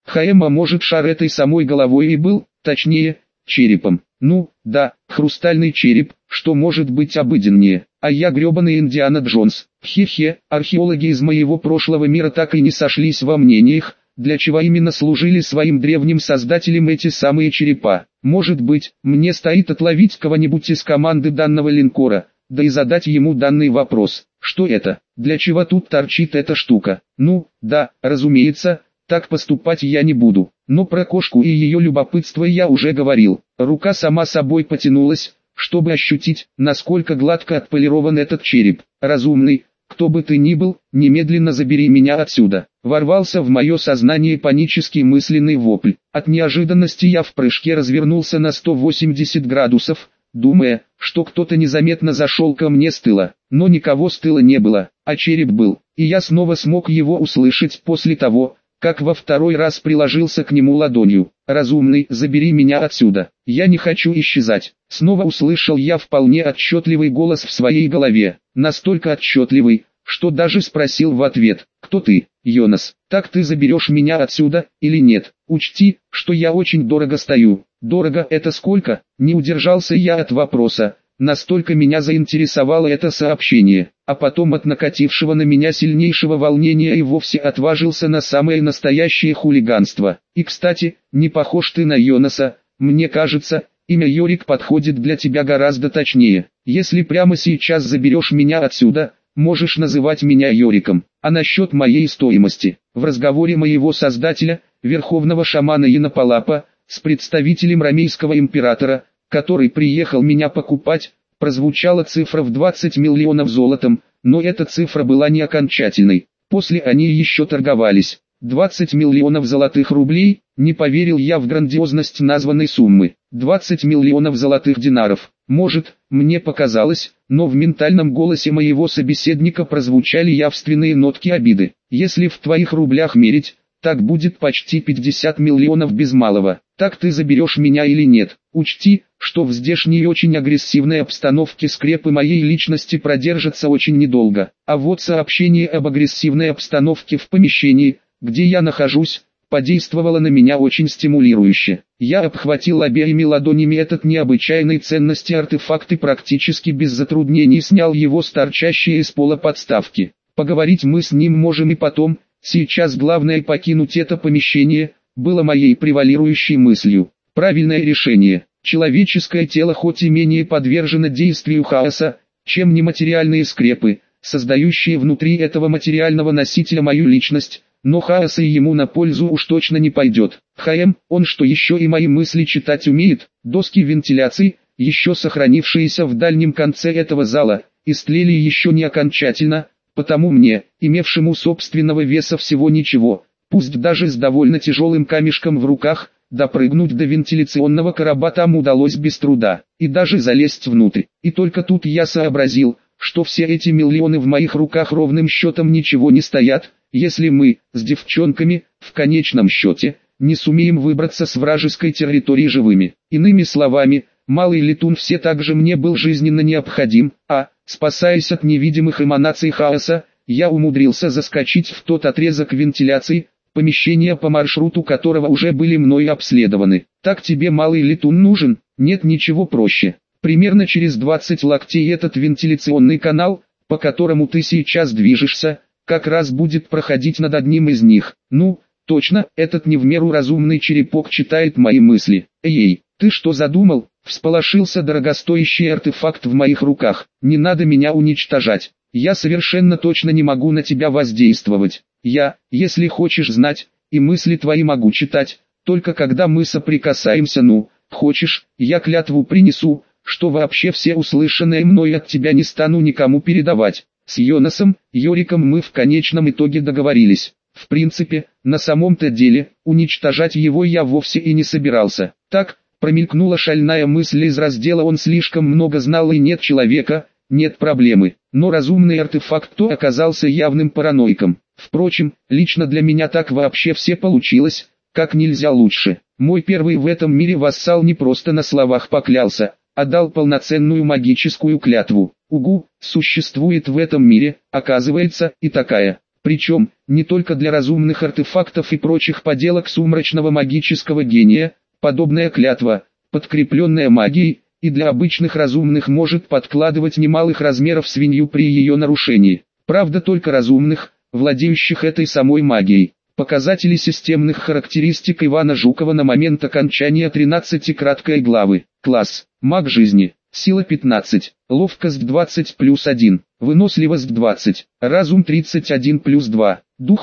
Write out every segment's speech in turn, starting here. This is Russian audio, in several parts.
ХМ, может, шар этой самой головой и был, точнее, черепом. Ну, да, хрустальный череп, что может быть обыденнее. А я гребаный Индиана Джонс. Хе-хе, археологи из моего прошлого мира так и не сошлись во мнениях, для чего именно служили своим древним создателям эти самые черепа. Может быть, мне стоит отловить кого-нибудь из команды данного линкора, да и задать ему данный вопрос. Что это? Для чего тут торчит эта штука? Ну, да, разумеется, так поступать я не буду. Но про кошку и ее любопытство я уже говорил. Рука сама собой потянулась, чтобы ощутить, насколько гладко отполирован этот череп. Разумный, кто бы ты ни был, немедленно забери меня отсюда. Ворвался в мое сознание панический мысленный вопль. От неожиданности я в прыжке развернулся на 180 градусов, думая, что кто-то незаметно зашел ко мне с тыла. Но никого с тыла не было, а череп был, и я снова смог его услышать после того, как во второй раз приложился к нему ладонью. «Разумный, забери меня отсюда, я не хочу исчезать». Снова услышал я вполне отчетливый голос в своей голове, настолько отчетливый, что даже спросил в ответ: «Кто ты, Йонас? Так ты заберешь меня отсюда, или нет? Учти, что я очень дорого стою». «Дорого — это сколько?» Не удержался я от вопроса. Настолько меня заинтересовало это сообщение, а потом от накатившего на меня сильнейшего волнения и вовсе отважился на самое настоящее хулиганство. И кстати, не похож ты на Йонаса, мне кажется, имя Йорик подходит для тебя гораздо точнее. Если прямо сейчас заберешь меня отсюда, можешь называть меня Йориком. А насчет моей стоимости, в разговоре моего создателя, верховного шамана Янапалапа, с представителем ромейского императора, который приехал меня покупать, прозвучала цифра в 20 миллионов золотом, но эта цифра была не окончательной. После они еще торговались. 20 миллионов золотых рублей, не поверил я в грандиозность названной суммы. 20 миллионов золотых динаров. Может, мне показалось, но в ментальном голосе моего собеседника прозвучали явственные нотки обиды. Если в твоих рублях мерить, так будет почти 50 миллионов без малого. Так ты заберешь меня или нет? Учти, что в здешней очень агрессивной обстановке скрепы моей личности продержатся очень недолго. А вот сообщение об агрессивной обстановке в помещении, где я нахожусь, подействовало на меня очень стимулирующе. Я обхватил обеими ладонями этот необычайной ценности артефакт и практически без затруднений снял его с торчащей из пола подставки. Поговорить мы с ним можем и потом, сейчас главное покинуть это помещение, было моей превалирующей мыслью. Правильное решение. Человеческое тело хоть и менее подвержено действию хаоса, чем нематериальные скрепы, создающие внутри этого материального носителя мою личность, но хаос и ему на пользу уж точно не пойдет. Он что, еще и мои мысли читать умеет? Доски вентиляции, еще сохранившиеся в дальнем конце этого зала, истлели еще не окончательно, потому мне, имевшему собственного веса всего ничего, пусть даже с довольно тяжелым камешком в руках, допрыгнуть до вентиляционного короба там удалось без труда, и даже залезть внутрь. И только тут я сообразил, что все эти миллионы в моих руках ровным счетом ничего не стоят, если мы, с девчонками, в конечном счете, не сумеем выбраться с вражеской территории живыми. Иными словами, малый летун все так же мне был жизненно необходим, спасаясь от невидимых эманаций хаоса, я умудрился заскочить в тот отрезок вентиляции, помещения по маршруту которого уже были мной обследованы. Так тебе малый летун нужен? Нет ничего проще. Примерно через 20 локтей этот вентиляционный канал, по которому ты сейчас движешься, как раз будет проходить над одним из них. Ну, точно, этот не в меру разумный черепок читает мои мысли. Эй, ты что задумал? Всполошился дорогостоящий артефакт в моих руках. Не надо меня уничтожать. Я совершенно точно не могу на тебя воздействовать. Я, если хочешь знать, и мысли твои могу читать, только когда мы соприкасаемся. Ну, хочешь, я клятву принесу, что вообще все услышанное мной от тебя не стану никому передавать. С Йонасом, Йориком мы в конечном итоге договорились. В принципе, на самом-то деле, уничтожать его я вовсе и не собирался. Так, промелькнула шальная мысль из раздела «Он слишком много знал и нет человека», нет проблемы. Но разумный артефакт то оказался явным параноиком. Впрочем, лично для меня так вообще все получилось, как нельзя лучше. Мой первый в этом мире вассал не просто на словах поклялся, а дал полноценную магическую клятву. Угу, существует в этом мире, оказывается, и такая. Причем, не только для разумных артефактов и прочих поделок сумрачного магического гения, подобная клятва, подкрепленная магией, и для обычных разумных может подкладывать немалых размеров свинью при ее нарушении. Правда, только разумных, владеющих этой самой магией. Показатели системных характеристик Ивана Жукова на момент окончания 13 краткой главы. Класс. Маг жизни. Сила 15. Ловкость 20+1. Выносливость 20. Разум 31+2. Дух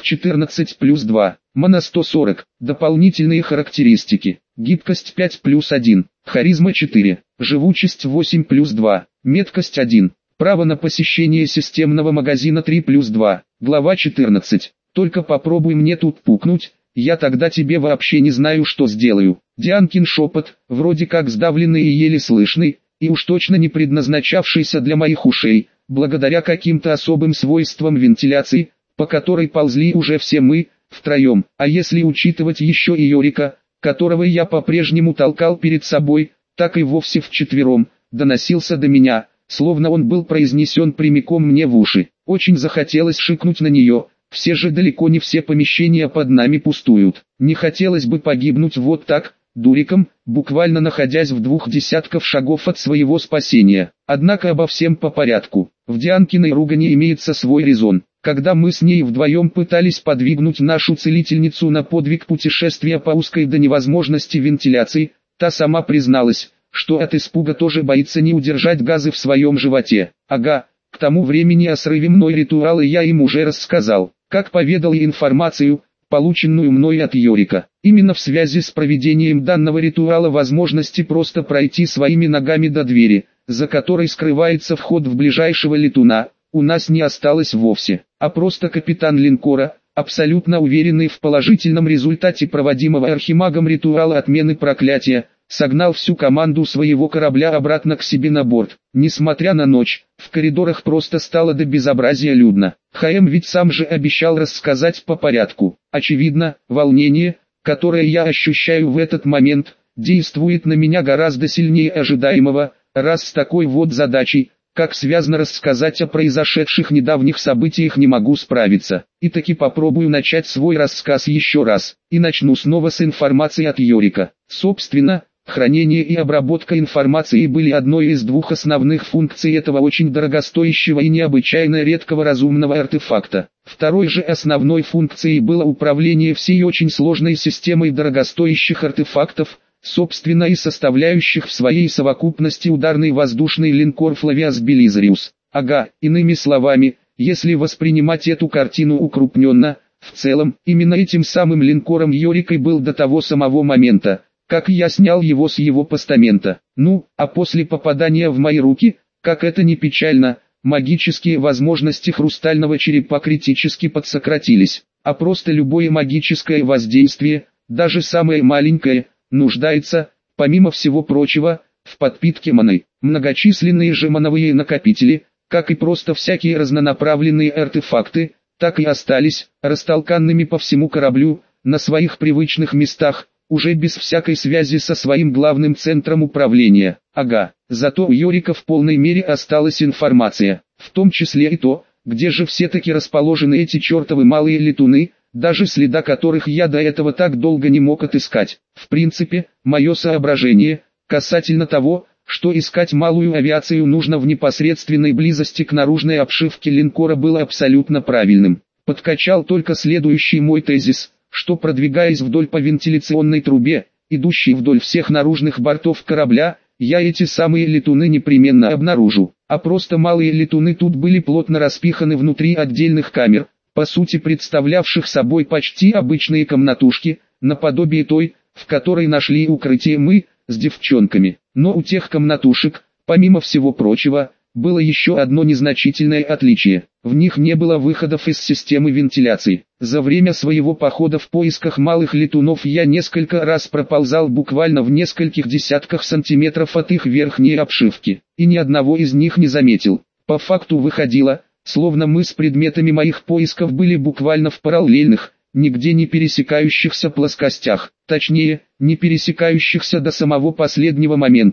14+2. Мана 140. Дополнительные характеристики. Гибкость 5+1. Харизма 4. Живучесть 8+2. Меткость 1. Право на посещение системного магазина 3+2. Глава 14. Только попробуй мне тут пукнуть, я тогда тебе вообще не знаю, что сделаю. Дианкин шепот, вроде как сдавленный и еле слышный, и уж точно не предназначавшийся для моих ушей, благодаря каким-то особым свойствам вентиляции, по которой ползли уже все мы, втроем. А если учитывать еще и Йорика, которого я по-прежнему толкал перед собой, так и вовсе вчетвером, доносился до меня, словно он был произнесен прямиком мне в уши. Очень захотелось шикнуть на нее. Все же далеко не все помещения под нами пустуют. Не хотелось бы погибнуть вот так, дуриком, буквально находясь в 20 шагов от своего спасения. Однако обо всем по порядку. В Дианкиной ругани имеется свой резон. Когда мы с ней вдвоем пытались подвигнуть нашу целительницу на подвиг путешествия по узкой до невозможности вентиляции, та сама призналась, что от испуга тоже боится не удержать газы в своем животе. Ага, к тому времени о срыве мной ритуала я им уже рассказал. Как поведал и информацию, полученную мной от Йорика. Именно в связи с проведением данного ритуала возможности просто пройти своими ногами до двери, за которой скрывается вход в ближайшего летуна, у нас не осталось вовсе. А просто капитан линкора, абсолютно уверенный в положительном результате проводимого архимагом ритуала отмены проклятия, согнал всю команду своего корабля обратно к себе на борт. Несмотря на ночь, в коридорах просто стало до безобразия людно. ХМ ведь сам же обещал рассказать по порядку. Очевидно, волнение, которое я ощущаю в этот момент, действует на меня гораздо сильнее ожидаемого, раз с такой вот задачей, как связно рассказать о произошедших недавних событиях, не могу справиться. И таки попробую начать свой рассказ еще раз, и начну снова с информации от Йорика. Собственно, хранение и обработка информации были одной из двух основных функций этого очень дорогостоящего и необычайно редкого разумного артефакта. Второй же основной функцией было управление всей очень сложной системой дорогостоящих артефактов, собственно и составляющих в своей совокупности ударный воздушный линкор Флавиас Белизариус. Ага, иными словами, если воспринимать эту картину укрупненно, в целом, именно этим самым линкором Йорик и был до того самого момента, как я снял его с его постамента. Ну, а после попадания в мои руки, как это ни печально, магические возможности хрустального черепа критически подсократились, а просто любое магическое воздействие, даже самое маленькое, нуждается, помимо всего прочего, в подпитке маны. Многочисленные же мановые накопители, как и просто всякие разнонаправленные артефакты, так и остались, растолканными по всему кораблю, на своих привычных местах, уже без всякой связи со своим главным центром управления. Ага, зато у Йорика в полной мере осталась информация, в том числе и то, где же все-таки расположены эти чертовы малые летуны, даже следа которых я до этого так долго не мог отыскать. В принципе, мое соображение, касательно того, что искать малую авиацию нужно в непосредственной близости к наружной обшивке линкора, было абсолютно правильным. Подкачал только следующий мой тезис, что продвигаясь вдоль по вентиляционной трубе, идущей вдоль всех наружных бортов корабля, я эти самые летуны непременно обнаружу. А просто малые летуны тут были плотно распиханы внутри отдельных камер, по сути представлявших собой почти обычные комнатушки, наподобие той, в которой нашли укрытие мы, с девчонками. Но у тех комнатушек, помимо всего прочего, было еще одно незначительное отличие. В них не было выходов из системы вентиляции. За время своего похода в поисках малых летунов я несколько раз проползал буквально в нескольких десятках сантиметров от их верхней обшивки, и ни одного из них не заметил. По факту выходило, словно мы с предметами моих поисков были буквально в параллельных, нигде не пересекающихся плоскостях, точнее, не пересекающихся до самого последнего момента,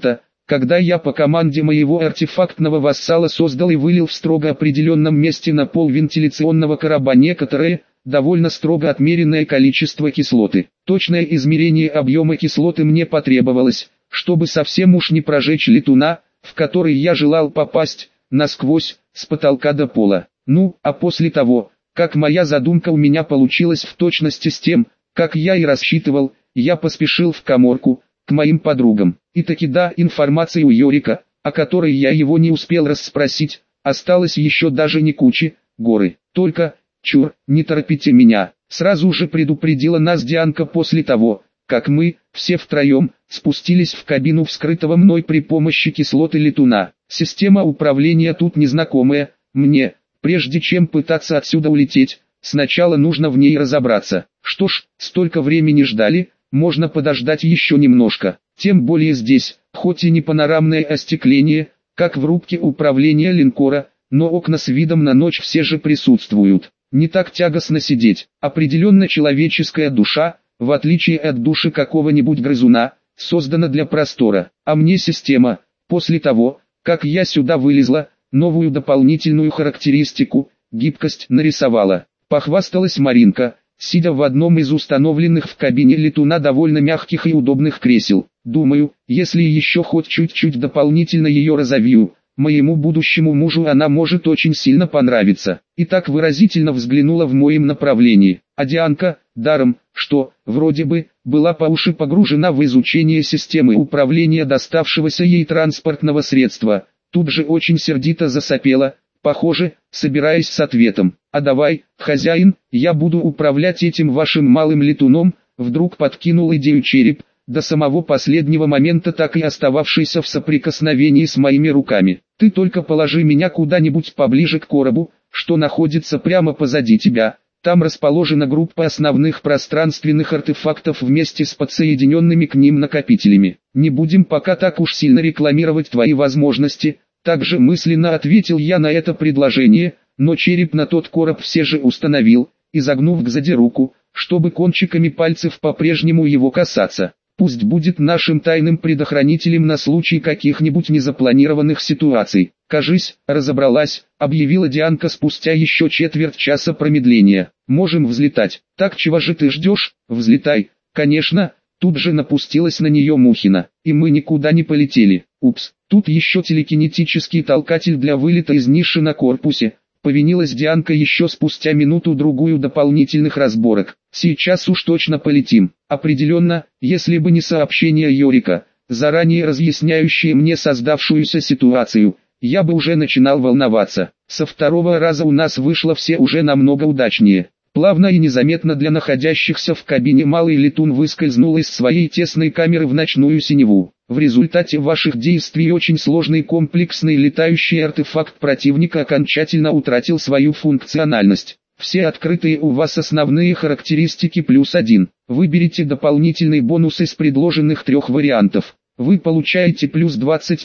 когда я по команде моего артефактного вассала создал и вылил в строго определенном месте на пол вентиляционного короба некоторое, довольно строго отмеренное количество кислоты. Точное измерение объема кислоты мне потребовалось, чтобы совсем уж не прожечь летуна, в который я желал попасть, насквозь, с потолка до пола. Ну, а после того, как моя задумка у меня получилась в точности с тем, как я и рассчитывал, я поспешил в каморку, к моим подругам. И таки да, информации у Йорика, о которой я его не успел расспросить, осталось еще даже не кучи, горы. Только, чур, не торопите меня, сразу же предупредила нас Дианка после того, как мы, все втроем, спустились в кабину вскрытого мной при помощи кислоты летуна. Система управления тут незнакомая мне, прежде чем пытаться отсюда улететь, сначала нужно в ней разобраться. Что ж, столько времени ждали, можно подождать еще немножко. Тем более здесь, хоть и не панорамное остекление, как в рубке управления линкора, но окна с видом на ночь все же присутствуют. Не так тягостно сидеть. Определенно человеческая душа, в отличие от души какого-нибудь грызуна, создана для простора. А мне система, после того, как я сюда вылезла, новую дополнительную характеристику, гибкость, нарисовала. Похвасталась Маринка, сидя в одном из установленных в кабине летуна довольно мягких и удобных кресел. Думаю, если еще хоть чуть-чуть дополнительно ее разовью, моему будущему мужу она может очень сильно понравиться. И так выразительно взглянула в моем направлении. А Дианка, даром, что, вроде бы, была по уши погружена в изучение системы управления доставшегося ей транспортного средства, тут же очень сердито засопела, похоже, собираясь с ответом. «А давай, хозяин, я буду управлять этим вашим малым летуном», вдруг подкинул идею череп, до самого последнего момента так и остававшийся в соприкосновении с моими руками. «Ты только положи меня куда-нибудь поближе к коробу, что находится прямо позади тебя. Там расположена группа основных пространственных артефактов вместе с подсоединенными к ним накопителями. Не будем пока так уж сильно рекламировать твои возможности». Также мысленно ответил я на это предложение, но череп на тот короб все же установил, изогнув кзади руку, чтобы кончиками пальцев по-прежнему его касаться. Пусть будет нашим тайным предохранителем на случай каких-нибудь незапланированных ситуаций. «Кажись, разобралась», — объявила Дианка спустя еще четверть часа промедления. «Можем взлетать». «Так чего же ты ждешь? Взлетай». «Конечно», — тут же напустилась на нее Мухина. «И мы никуда не полетели. Упс, тут еще телекинетический толкатель для вылета из ниши на корпусе». Повинилась Дианка еще спустя минуту-другую дополнительных разборок. «Сейчас уж точно полетим». Определенно, если бы не сообщение Йорика, заранее разъясняющее мне создавшуюся ситуацию, я бы уже начинал волноваться. Со второго раза у нас вышло все уже намного удачнее. Плавно и незаметно для находящихся в кабине малый летун выскользнул из своей тесной камеры в ночную синеву. В результате ваших действий очень сложный комплексный летающий артефакт противника окончательно утратил свою функциональность. Все открытые у вас основные характеристики +1. Выберите дополнительный бонус из предложенных 3 вариантов. Вы получаете плюс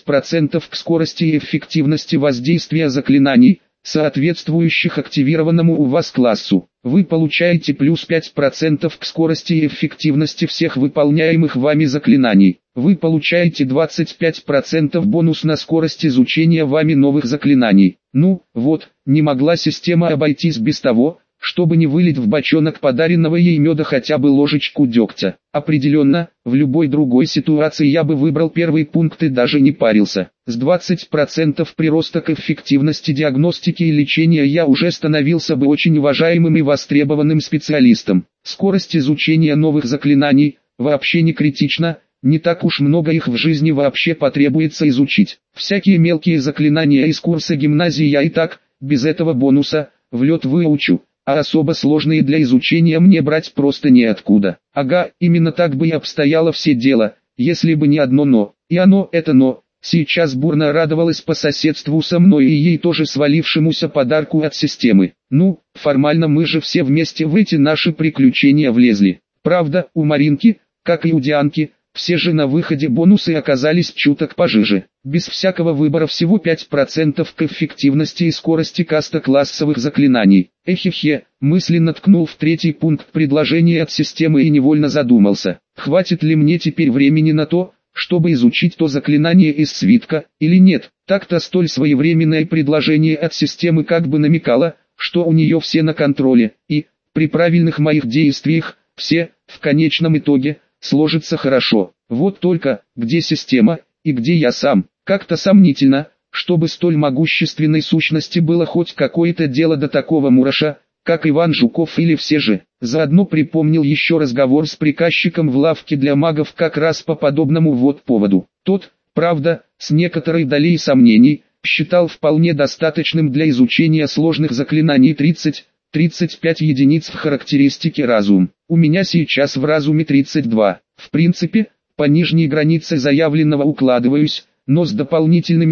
20% к скорости и эффективности воздействия заклинаний, соответствующих активированному у вас классу. Вы получаете плюс 5% к скорости и эффективности всех выполняемых вами заклинаний. Вы получаете 25% бонус на скорость изучения вами новых заклинаний. Ну, вот, не могла система обойтись без того, чтобы не вылить в бочонок подаренного ей меда хотя бы ложечку дегтя. Определенно, в любой другой ситуации я бы выбрал первый пункт и даже не парился. С 20% прироста к эффективности диагностики и лечения я уже становился бы очень уважаемым и востребованным специалистом. Скорость изучения новых заклинаний вообще не критична, не так уж много их в жизни вообще потребуется изучить. Всякие мелкие заклинания из курса гимназии я и так, без этого бонуса, в лед выучу. А особо сложные для изучения мне брать просто неоткуда. Ага, именно так бы и обстояло все дело, если бы не одно «но». И оно, это «но», сейчас бурно радовалась по соседству со мной и ей тоже свалившемуся подарку от системы. Ну, формально мы же все вместе в эти наши приключения влезли. Правда, у Маринки, как и у Дианки, все же на выходе бонусы оказались чуток пожиже. Без всякого выбора всего 5% к эффективности и скорости каста классовых заклинаний. Эхе-хе, мысленно ткнул в третий пункт предложения от системы и невольно задумался. Хватит ли мне теперь времени на то, чтобы изучить то заклинание из свитка, или нет. Так-то столь своевременное предложение от системы как бы намекало, что у нее все на контроле, и, при правильных моих действиях, все, в конечном итоге, сложится хорошо. Вот только, где система, и где я сам. Как-то сомнительно, чтобы столь могущественной сущности было хоть какое-то дело до такого мураша, как Иван Жуков или все же. Заодно припомнил еще разговор с приказчиком в лавке для магов как раз по подобному вот поводу. Тот, правда, с некоторой долей сомнений, считал вполне достаточным для изучения сложных заклинаний 30-35 единиц в характеристике разум. У меня сейчас в разуме 32. В принципе, по нижней границе заявленного укладываюсь, но с дополнительными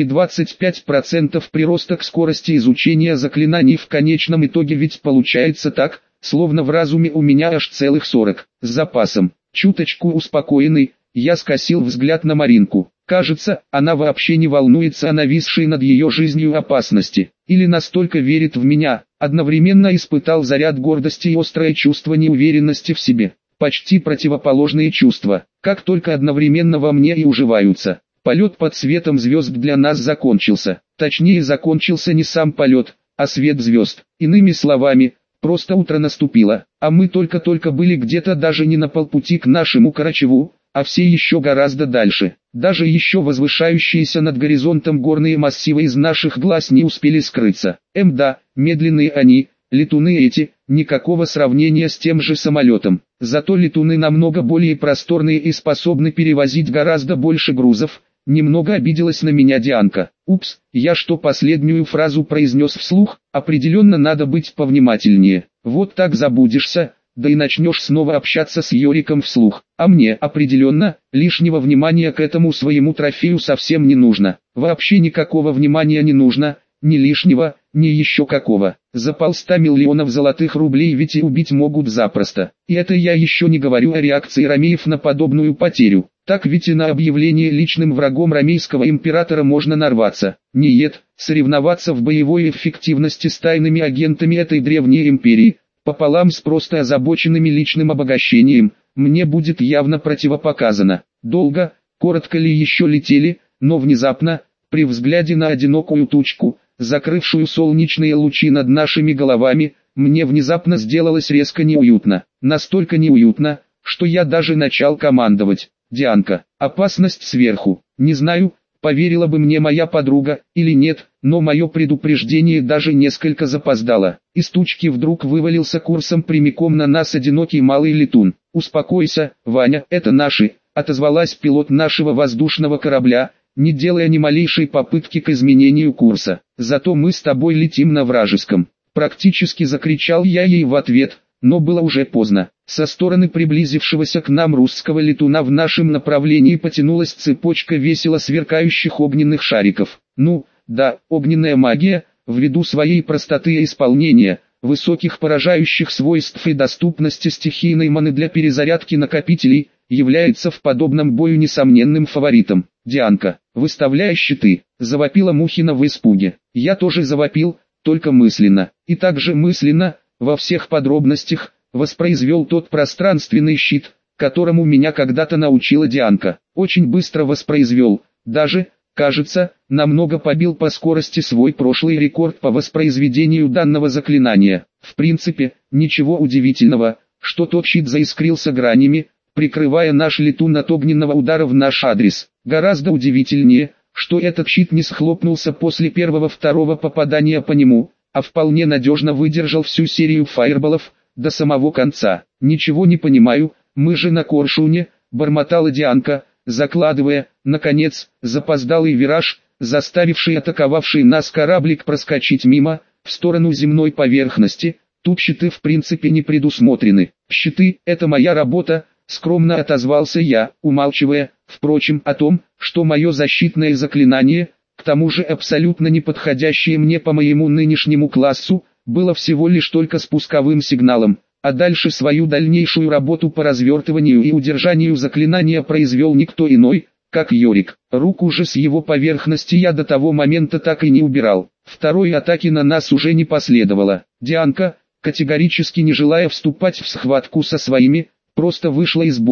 25% прироста к скорости изучения заклинаний в конечном итоге ведь получается так, словно в разуме у меня аж целых 40. С запасом. Чуточку успокоенный, я скосил взгляд на Маринку. Кажется, она вообще не волнуется о нависшей над ее жизнью опасности. Или настолько верит в меня, одновременно испытал заряд гордости и острое чувство неуверенности в себе. Почти противоположные чувства, как только одновременно во мне и уживаются. Полет под светом звезд для нас закончился. Точнее, закончился не сам полет, а свет звезд. Иными словами, просто утро наступило, а мы только-только были где-то даже не на полпути к нашему Карачеву, а все еще гораздо дальше. Даже еще возвышающиеся над горизонтом горные массивы из наших глаз не успели скрыться. Да, медленные они, летуны эти, никакого сравнения с тем же самолетом. Зато летуны намного более просторные и способны перевозить гораздо больше грузов. Немного обиделась на меня Дианка. Упс, я что последнюю фразу произнес вслух, определенно надо быть повнимательнее. Вот так забудешься, да и начнешь снова общаться с Йориком вслух. А мне определенно, лишнего внимания к этому своему трофею совсем не нужно. Вообще никакого внимания не нужно, ни лишнего, ни еще какого. За 100 миллионов золотых рублей ведь и убить могут запросто. И это я еще не говорю о реакции ромеев на подобную потерю. Так ведь и на объявление личным врагом ромейского императора можно нарваться. Нет, соревноваться в боевой эффективности с тайными агентами этой древней империи, пополам с просто озабоченными личным обогащением, мне будет явно противопоказано. Долго, коротко ли еще летели, но внезапно, при взгляде на одинокую тучку, закрывшую солнечные лучи над нашими головами, мне внезапно сделалось резко неуютно. Настолько неуютно, что я даже начал командовать. «Дианка, опасность сверху». Не знаю, поверила бы мне моя подруга или нет, но мое предупреждение даже несколько запоздало. Из тучки вдруг вывалился курсом прямиком на нас одинокий малый летун. «Успокойся, Ваня, это наши», — отозвалась пилот нашего воздушного корабля, не делая ни малейшей попытки к изменению курса. «Зато мы с тобой летим на вражеском». Практически закричал я ей в ответ, но было уже поздно. Со стороны приблизившегося к нам русского летуна в нашем направлении потянулась цепочка весело сверкающих огненных шариков. Ну, да, огненная магия, ввиду своей простоты исполнения, высоких поражающих свойств и доступности стихийной маны для перезарядки накопителей, является в подобном бою несомненным фаворитом. «Дианка, выставляй щиты», — завопила Мухина в испуге. Я тоже завопил, только мысленно, и также мысленно, во всех подробностях, воспроизвел тот пространственный щит, которому меня когда-то научила Дианка. Очень быстро воспроизвел, даже, кажется, намного побил по скорости свой прошлый рекорд по воспроизведению данного заклинания. В принципе, ничего удивительного, что тот щит заискрился гранями, прикрывая наш летун от огненного удара в наш адрес. Гораздо удивительнее, что этот щит не схлопнулся после первого-второго попадания по нему, а вполне надежно выдержал всю серию фаерболов, до самого конца. «Ничего не понимаю, мы же на Коршуне», — бормотала Дианка, закладывая, наконец, запоздалый вираж, заставивший атаковавший нас кораблик проскочить мимо, в сторону земной поверхности. Тут щиты в принципе не предусмотрены. «Щиты — это моя работа», — скромно отозвался я, умалчивая, впрочем, о том, что мое защитное заклинание, к тому же абсолютно не подходящее мне по моему нынешнему классу, было всего лишь только спусковым сигналом, а дальше свою дальнейшую работу по развертыванию и удержанию заклинания произвел никто иной, как Йорик. Руку же с его поверхности я до того момента так и не убирал. Второй атаки на нас уже не последовало. Дианка, категорически не желая вступать в схватку со своими, просто вышла из боя,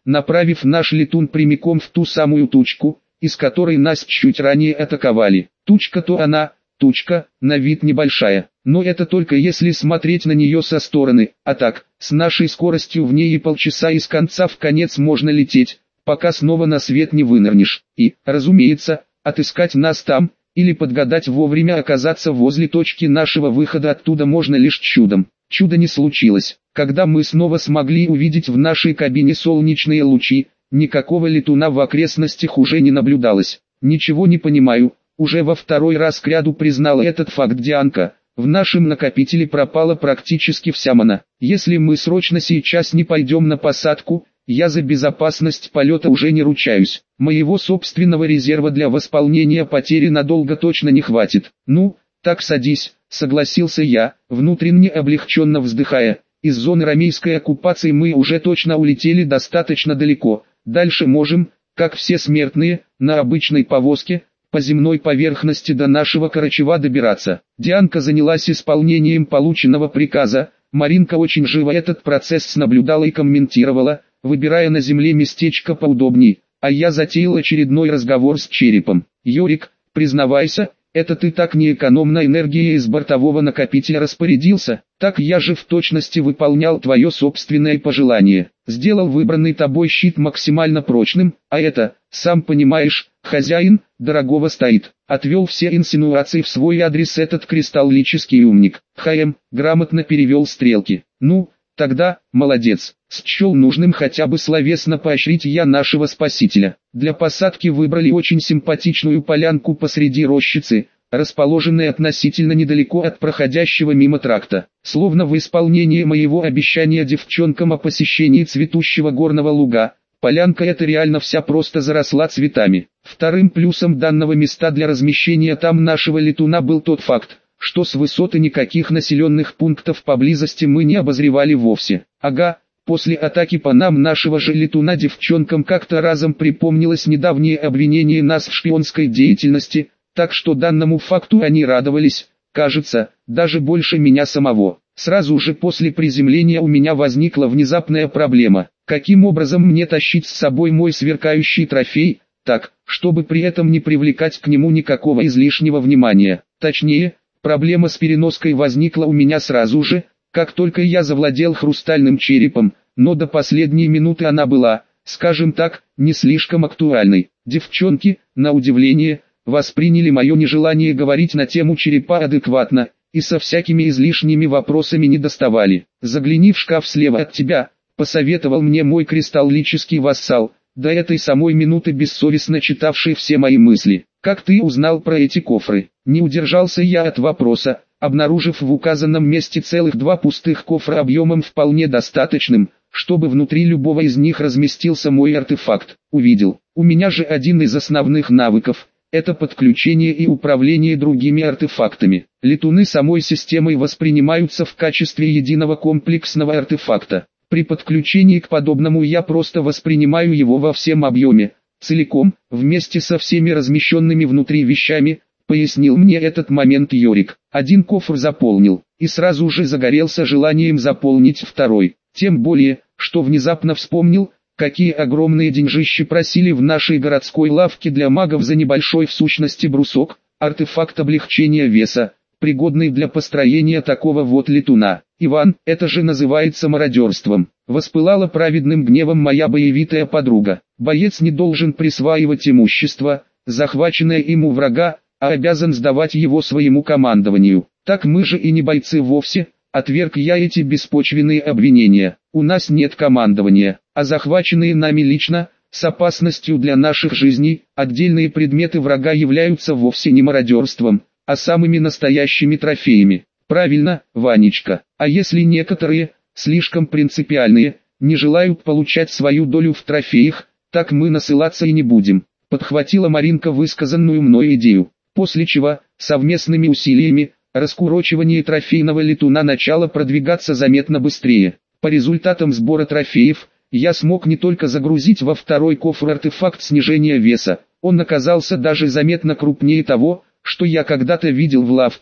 направив наш летун прямиком в ту самую тучку, из которой нас чуть ранее атаковали. Тучка-то она, тучка, на вид небольшая, но это только если смотреть на нее со стороны, а так, с нашей скоростью в ней и полчаса из конца в конец можно лететь, пока снова на свет не вынырнешь. И, разумеется, отыскать нас там, или подгадать вовремя оказаться возле точки нашего выхода оттуда можно лишь чудом. Чудо не случилось. Когда мы снова смогли увидеть в нашей кабине солнечные лучи, никакого летуна в окрестностях уже не наблюдалось. Ничего не понимаю, уже во второй раз кряду признала этот факт Дианка. В нашем накопителе пропала практически вся мана. Если мы срочно сейчас не пойдем на посадку, я за безопасность полета уже не ручаюсь. Моего собственного резерва для восполнения потери надолго точно не хватит. Ну, так садись, согласился я, внутренне облегченно вздыхая. Из зоны ромейской оккупации мы уже точно улетели достаточно далеко. Дальше можем, как все смертные, на обычной повозке, по земной поверхности до нашего Карачева добираться. Дианка занялась исполнением полученного приказа. Маринка очень живо этот процесс наблюдала и комментировала, выбирая на земле местечко поудобней, а я затеял очередной разговор с Черепом. «Йорик, признавайся, это ты так неэкономно энергией из бортового накопителя распорядился? Так я же в точности выполнял твое собственное пожелание. Сделал выбранный тобой щит максимально прочным, а это, сам понимаешь, хозяин, дорогого стоит». Отвел все инсинуации в свой адрес этот кристаллический умник. Грамотно перевел стрелки. «Ну, тогда, молодец, счел нужным хотя бы словесно поощрить я нашего спасителя. Для посадки выбрали очень симпатичную полянку посреди рощицы, расположенной относительно недалеко от проходящего мимо тракта. Словно в исполнение моего обещания девчонкам о посещении цветущего горного луга, полянка эта реально вся просто заросла цветами. Вторым плюсом данного места для размещения там нашего летуна был тот факт, что с высоты никаких населенных пунктов поблизости мы не обозревали вовсе. Ага, после атаки по нам нашего же летуна девчонкам как-то разом припомнилось недавнее обвинение нас в шпионской деятельности, так что данному факту они радовались, кажется, даже больше меня самого. Сразу же после приземления у меня возникла внезапная проблема. Каким образом мне тащить с собой мой сверкающий трофей, так, чтобы при этом не привлекать к нему никакого излишнего внимания? Точнее, проблема с переноской возникла у меня сразу же, как только я завладел хрустальным черепом, но до последней минуты она была, скажем так, не слишком актуальной. Девчонки, на удивление, восприняли мое нежелание говорить на тему черепа адекватно, и со всякими излишними вопросами не доставали. «Загляни в шкаф слева от тебя», — посоветовал мне мой кристаллический вассал, до этой самой минуты бессовестно читавший все мои мысли. «Как ты узнал про эти кофры?» Не удержался я от вопроса, обнаружив в указанном месте целых 2 пустых кофра объемом вполне достаточным, чтобы внутри любого из них разместился мой артефакт. Увидел. У меня же один из основных навыков — это подключение и управление другими артефактами. Летуны самой системой воспринимаются в качестве единого комплексного артефакта. При подключении к подобному я просто воспринимаю его во всем объеме, целиком, вместе со всеми размещенными внутри вещами, пояснил мне этот момент Йорик. Один кофр заполнил, и сразу же загорелся желанием заполнить второй. Тем более, что внезапно вспомнил, какие огромные деньжищи просили в нашей городской лавке для магов за небольшой в сущности брусок, артефакт облегчения веса, пригодный для построения такого вот летуна. «Иван, это же называется мародерством», — воспылала праведным гневом моя боевитая подруга. «Боец не должен присваивать имущество, захваченное им у врага, а обязан сдавать его своему командованию. Так мы же и не бойцы вовсе», — отверг я эти беспочвенные обвинения. «У нас нет командования, а захваченные нами лично, с опасностью для наших жизней, отдельные предметы врага являются вовсе не мародерством, а самыми настоящими трофеями». «Правильно, Ванечка, а если некоторые, слишком принципиальные, не желают получать свою долю в трофеях, так мы насылаться и не будем», — подхватила Маринка высказанную мной идею. После чего, совместными усилиями, раскурочивание трофейного летуна начало продвигаться заметно быстрее. По результатам сбора трофеев, я смог не только загрузить во второй кофр артефакт снижения веса, он оказался даже заметно крупнее того, что я когда-то видел в лавке,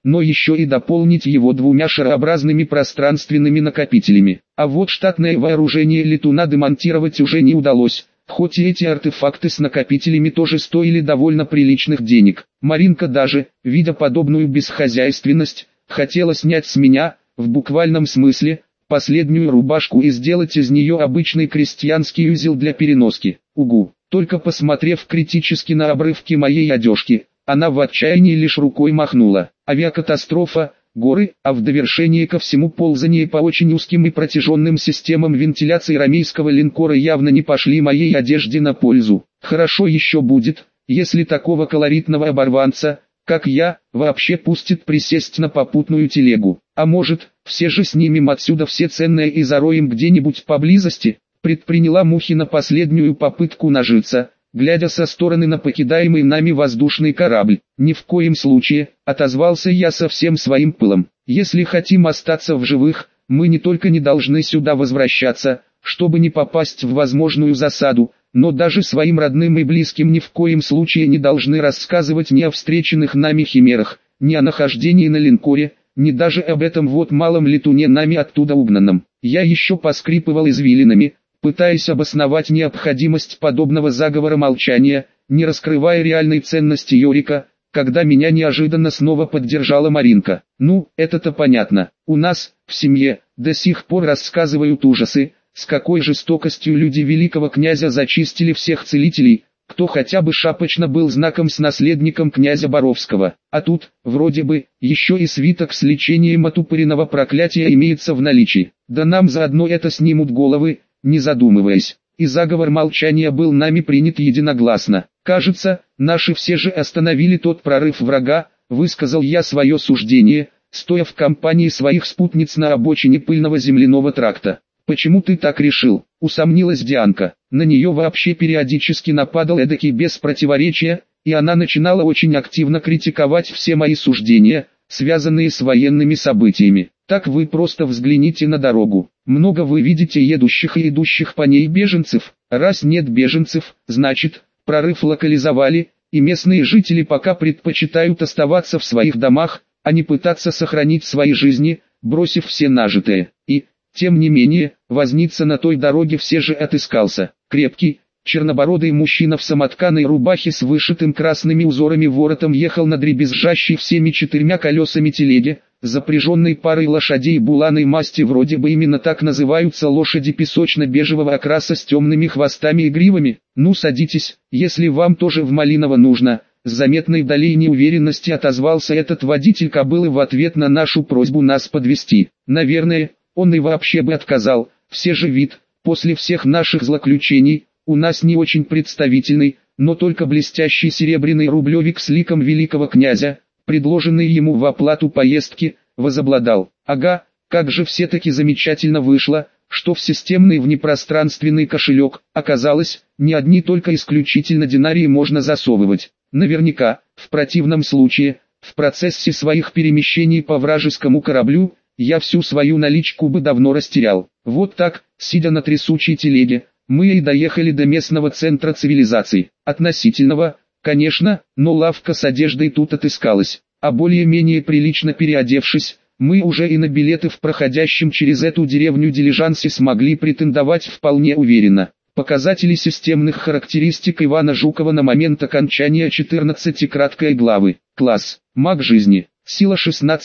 но еще и дополнить его двумя шарообразными пространственными накопителями. А вот штатное вооружение летуна демонтировать уже не удалось. Хоть и эти артефакты с накопителями тоже стоили довольно приличных денег. Маринка даже, видя подобную бесхозяйственность, хотела снять с меня, в буквальном смысле, последнюю рубашку и сделать из нее обычный крестьянский узел для переноски. Угу. Только посмотрев критически на обрывки моей одежки, она в отчаянии лишь рукой махнула. Авиакатастрофа, горы, а в довершение ко всему ползание по очень узким и протяженным системам вентиляции ромейского линкора явно не пошли моей одежде на пользу. Хорошо еще будет, если такого колоритного оборванца, как я, вообще пустит присесть на попутную телегу. А может, все же снимем отсюда все ценное и зароем где-нибудь поблизости? Предприняла Мухина последнюю попытку нажиться, глядя со стороны на покидаемый нами воздушный корабль. «Ни в коем случае», — отозвался я со всем своим пылом. «Если хотим остаться в живых, мы не только не должны сюда возвращаться, чтобы не попасть в возможную засаду, но даже своим родным и близким ни в коем случае не должны рассказывать ни о встреченных нами химерах, ни о нахождении на линкоре, ни даже об этом вот малом летуне нами оттуда угнанном». Я еще поскрипывал извилинами, пытаясь обосновать необходимость подобного заговора молчания, не раскрывая реальной ценности Йорика, когда меня неожиданно снова поддержала Маринка. «Ну, это-то понятно. У нас, в семье, до сих пор рассказывают ужасы, с какой жестокостью люди великого князя зачистили всех целителей, кто хотя бы шапочно был знаком с наследником князя Боровского. А тут, вроде бы, еще и свиток с лечением от упыриного проклятия имеется в наличии. Да нам заодно это снимут головы, не задумываясь». И заговор молчания был нами принят единогласно. «Кажется, наши все же остановили тот прорыв врага», высказал я свое суждение, стоя в компании своих спутниц на обочине пыльного земляного тракта. «Почему ты так решил?» — усомнилась Дианка. На нее вообще периодически нападал эдакий без противоречия, и она начинала очень активно критиковать все мои суждения, связанные с военными событиями. «Так вы просто взгляните на дорогу. Много вы видите едущих и идущих по ней беженцев. Раз нет беженцев, значит, прорыв локализовали, и местные жители пока предпочитают оставаться в своих домах, а не пытаться сохранить свои жизни, бросив все нажитое. И, тем не менее, возница на той дороге все же отыскался. Крепкий, чернобородый мужчина в самотканой рубахе с вышитым красными узорами воротом ехал на дребезжащей всеми четырьмя колесами телеге, запряженной парой лошадей буланой масти, вроде бы именно так называются лошади песочно-бежевого окраса с темными хвостами и гривами. «Ну садитесь, если вам тоже в Малиново нужно», с заметной долей неуверенности отозвался этот водитель кобылы в ответ на нашу просьбу нас подвезти. Наверное, он и вообще бы отказал, все же вид, после всех наших злоключений, у нас не очень представительный, но только блестящий серебряный рублевик с ликом великого князя, предложенный ему в оплату поездки, возобладал. Ага, как же все-таки замечательно вышло, что в системный внепространственный кошелек, оказалось, не одни только исключительно динарии можно засовывать. Наверняка, в противном случае, в процессе своих перемещений по вражескому кораблю, я всю свою наличку бы давно растерял. Вот так, сидя на трясучей телеге, мы и доехали до местного центра цивилизации. Относительного, конечно, но лавка с одеждой тут отыскалась, а более-менее прилично переодевшись, мы уже и на билеты в проходящем через эту деревню дилижансе смогли претендовать вполне уверенно. Показатели системных характеристик Ивана Жукова на момент окончания 14-краткой главы. Класс. Маг жизни. Сила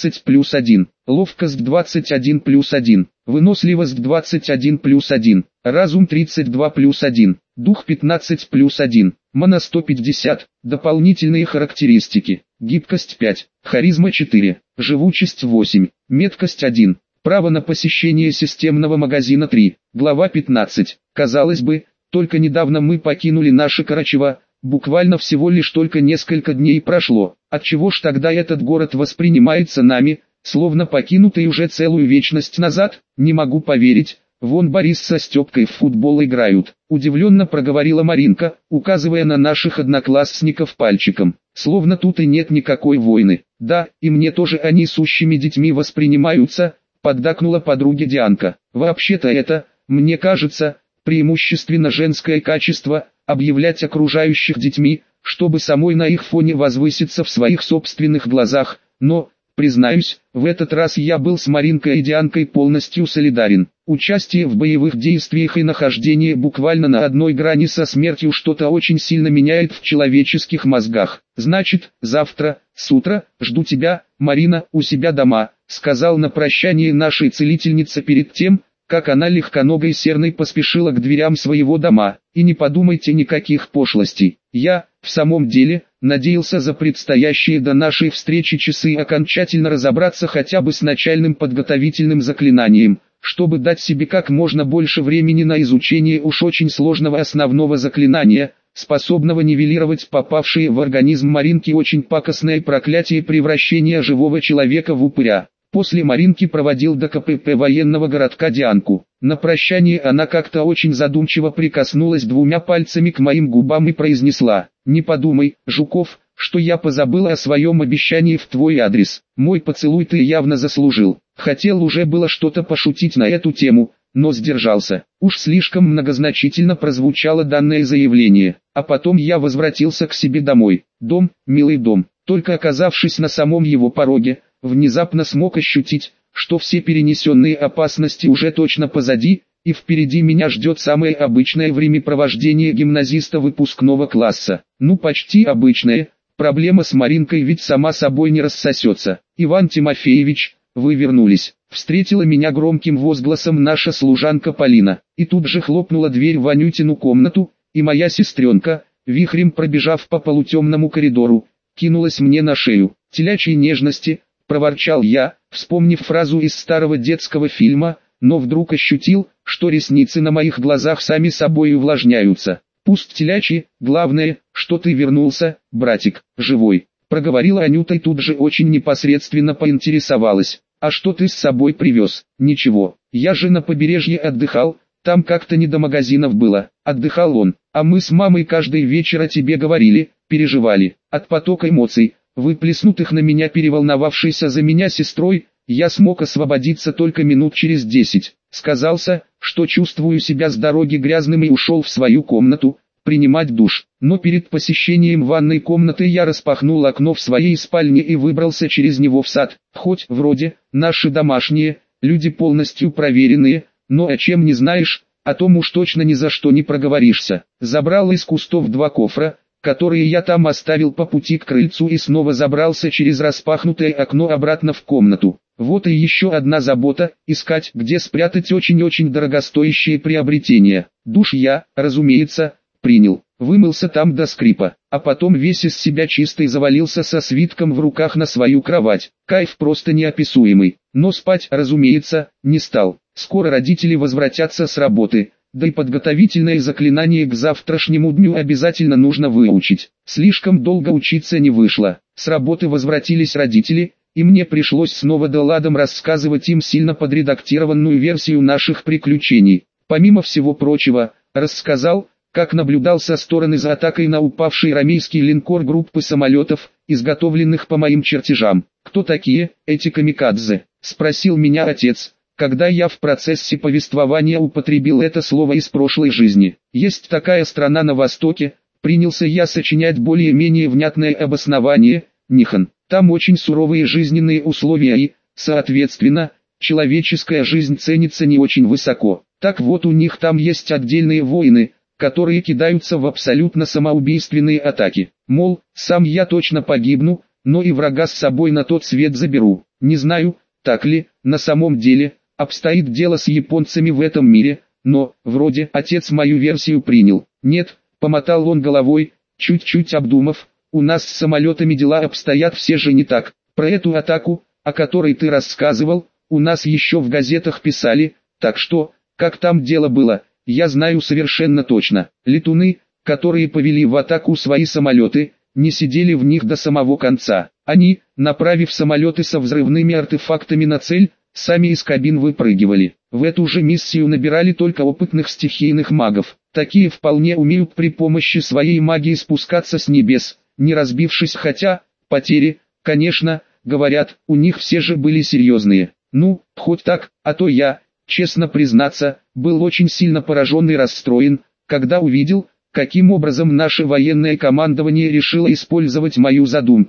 16+1. Ловкость 21+1. Выносливость 21+1. Разум 32+1. Дух 15+1. Мана 150. Дополнительные характеристики. Гибкость 5. Харизма 4. Живучесть 8. Меткость 1. Право на посещение системного магазина 3. Глава 15. Казалось бы, только недавно мы покинули наше Карачево, буквально всего лишь только несколько дней прошло. Отчего ж тогда этот город воспринимается нами, словно покинутый уже целую вечность назад? Не могу поверить, вон Борис со Степкой в футбол играют. Удивленно проговорила Маринка, указывая на наших одноклассников пальчиком. Словно тут и нет никакой войны. Да, и мне тоже они сущими детьми воспринимаются, поддакнула подруге Дианка. Вообще-то это, мне кажется, преимущественно женское качество, объявлять окружающих детьми, чтобы самой на их фоне возвыситься в своих собственных глазах, но, Признаюсь, в этот раз я был с Маринкой и Дианкой полностью солидарен. Участие в боевых действиях и нахождение буквально на одной грани со смертью что-то очень сильно меняет в человеческих мозгах. Значит, завтра, с утра, жду тебя, Марина, у себя дома, сказал на прощание нашей целительница перед тем, как она легконогой серной поспешила к дверям своего дома. И не подумайте никаких пошлостей. Я, в самом деле, надеялся за предстоящие до нашей встречи часы окончательно разобраться хотя бы с начальным подготовительным заклинанием, чтобы дать себе как можно больше времени на изучение уж очень сложного основного заклинания, способного нивелировать попавшие в организм Маринки очень пакостное проклятие превращения живого человека в упыря. После Маринки проводил до КПП военного городка Дианку. На прощание она как-то очень задумчиво прикоснулась двумя пальцами к моим губам и произнесла: «Не подумай, Жуков, что я позабыла о своем обещании в твой адрес. Мой поцелуй ты явно заслужил». Хотел уже было что-то пошутить на эту тему, но сдержался. Уж слишком многозначительно прозвучало данное заявление. А потом я возвратился к себе домой. Дом, милый дом. Только оказавшись на самом его пороге, внезапно смог ощутить, что все перенесенные опасности уже точно позади, и впереди меня ждет самое обычное времяпровождение гимназиста выпускного класса. Ну почти обычное, проблема с Маринкой ведь сама собой не рассосется. «Иван Тимофеевич, вы вернулись», — встретила меня громким возгласом наша служанка Полина. И тут же хлопнула дверь в Анютину комнату, и моя сестренка, вихрем пробежав по полутемному коридору, кинулась мне на шею. «Телячьей нежности», — проворчал я, вспомнив фразу из старого детского фильма, но вдруг ощутил, что ресницы на моих глазах сами собой увлажняются. «Пусть телячьи, главное, что ты вернулся, братик, живой», — проговорила Анюта и тут же очень непосредственно поинтересовалась: «А что ты с собой привез?» «Ничего, я же на побережье отдыхал, там как-то не до магазинов было». «Отдыхал он, а мы с мамой каждый вечер о тебе говорили, переживали». От потока эмоций, выплеснутых на меня переволновавшейся за меня сестрой, я смог освободиться только минут через 10. Сказался, что чувствую себя с дороги грязным, и ушел в свою комнату, принимать душ. Но перед посещением ванной комнаты я распахнул окно в своей спальне и выбрался через него в сад. Хоть, вроде, наши домашние, люди полностью проверенные, но о чем не знаешь, о том уж точно ни за что не проговоришься. Забрал из кустов 2 кофра, которые я там оставил по пути к крыльцу, и снова забрался через распахнутое окно обратно в комнату. Вот и еще одна забота — искать, где спрятать очень-очень дорогостоящие приобретения. Душ я, разумеется, принял, вымылся там до скрипа, а потом весь из себя чистый завалился со свитком в руках на свою кровать. Кайф просто неописуемый, но спать, разумеется, не стал. Скоро родители возвратятся с работы, да и подготовительное заклинание к завтрашнему дню обязательно нужно выучить. Слишком долго учиться не вышло. С работы возвратились родители, и мне пришлось снова доладом рассказывать им сильно подредактированную версию наших приключений. Помимо всего прочего, рассказал, как наблюдал со стороны за атакой на упавший рамейский линкор группы самолетов, изготовленных по моим чертежам. «Кто такие, эти камикадзе?» — спросил меня отец, когда я в процессе повествования употребил это слово из прошлой жизни. «Есть такая страна на востоке», — принялся я сочинять более-менее внятное обоснование, «Нихан. Там очень суровые жизненные условия и, соответственно, человеческая жизнь ценится не очень высоко. Так вот, у них там есть отдельные воины, которые кидаются в абсолютно самоубийственные атаки. Мол, сам я точно погибну, но и врага с собой на тот свет заберу. Не знаю, так ли, на самом деле, обстоит дело с японцами в этом мире, но, вроде, отец мою версию принял. Нет, помотал он головой, чуть-чуть обдумав, у нас с самолетами дела обстоят все же не так. Про эту атаку, о которой ты рассказывал, у нас еще в газетах писали, так что, как там дело было, я знаю совершенно точно. Летуны, которые повели в атаку свои самолеты, не сидели в них до самого конца. Они, направив самолеты со взрывными артефактами на цель, сами из кабин выпрыгивали. В эту же миссию набирали только опытных стихийных магов. Такие вполне умеют при помощи своей магии спускаться с небес, не разбившись, хотя, потери, конечно, говорят, у них все же были серьезные. Ну, хоть так, а то я, честно признаться, был очень сильно поражен и расстроен, когда увидел, каким образом наше военное командование решило использовать мою задумку.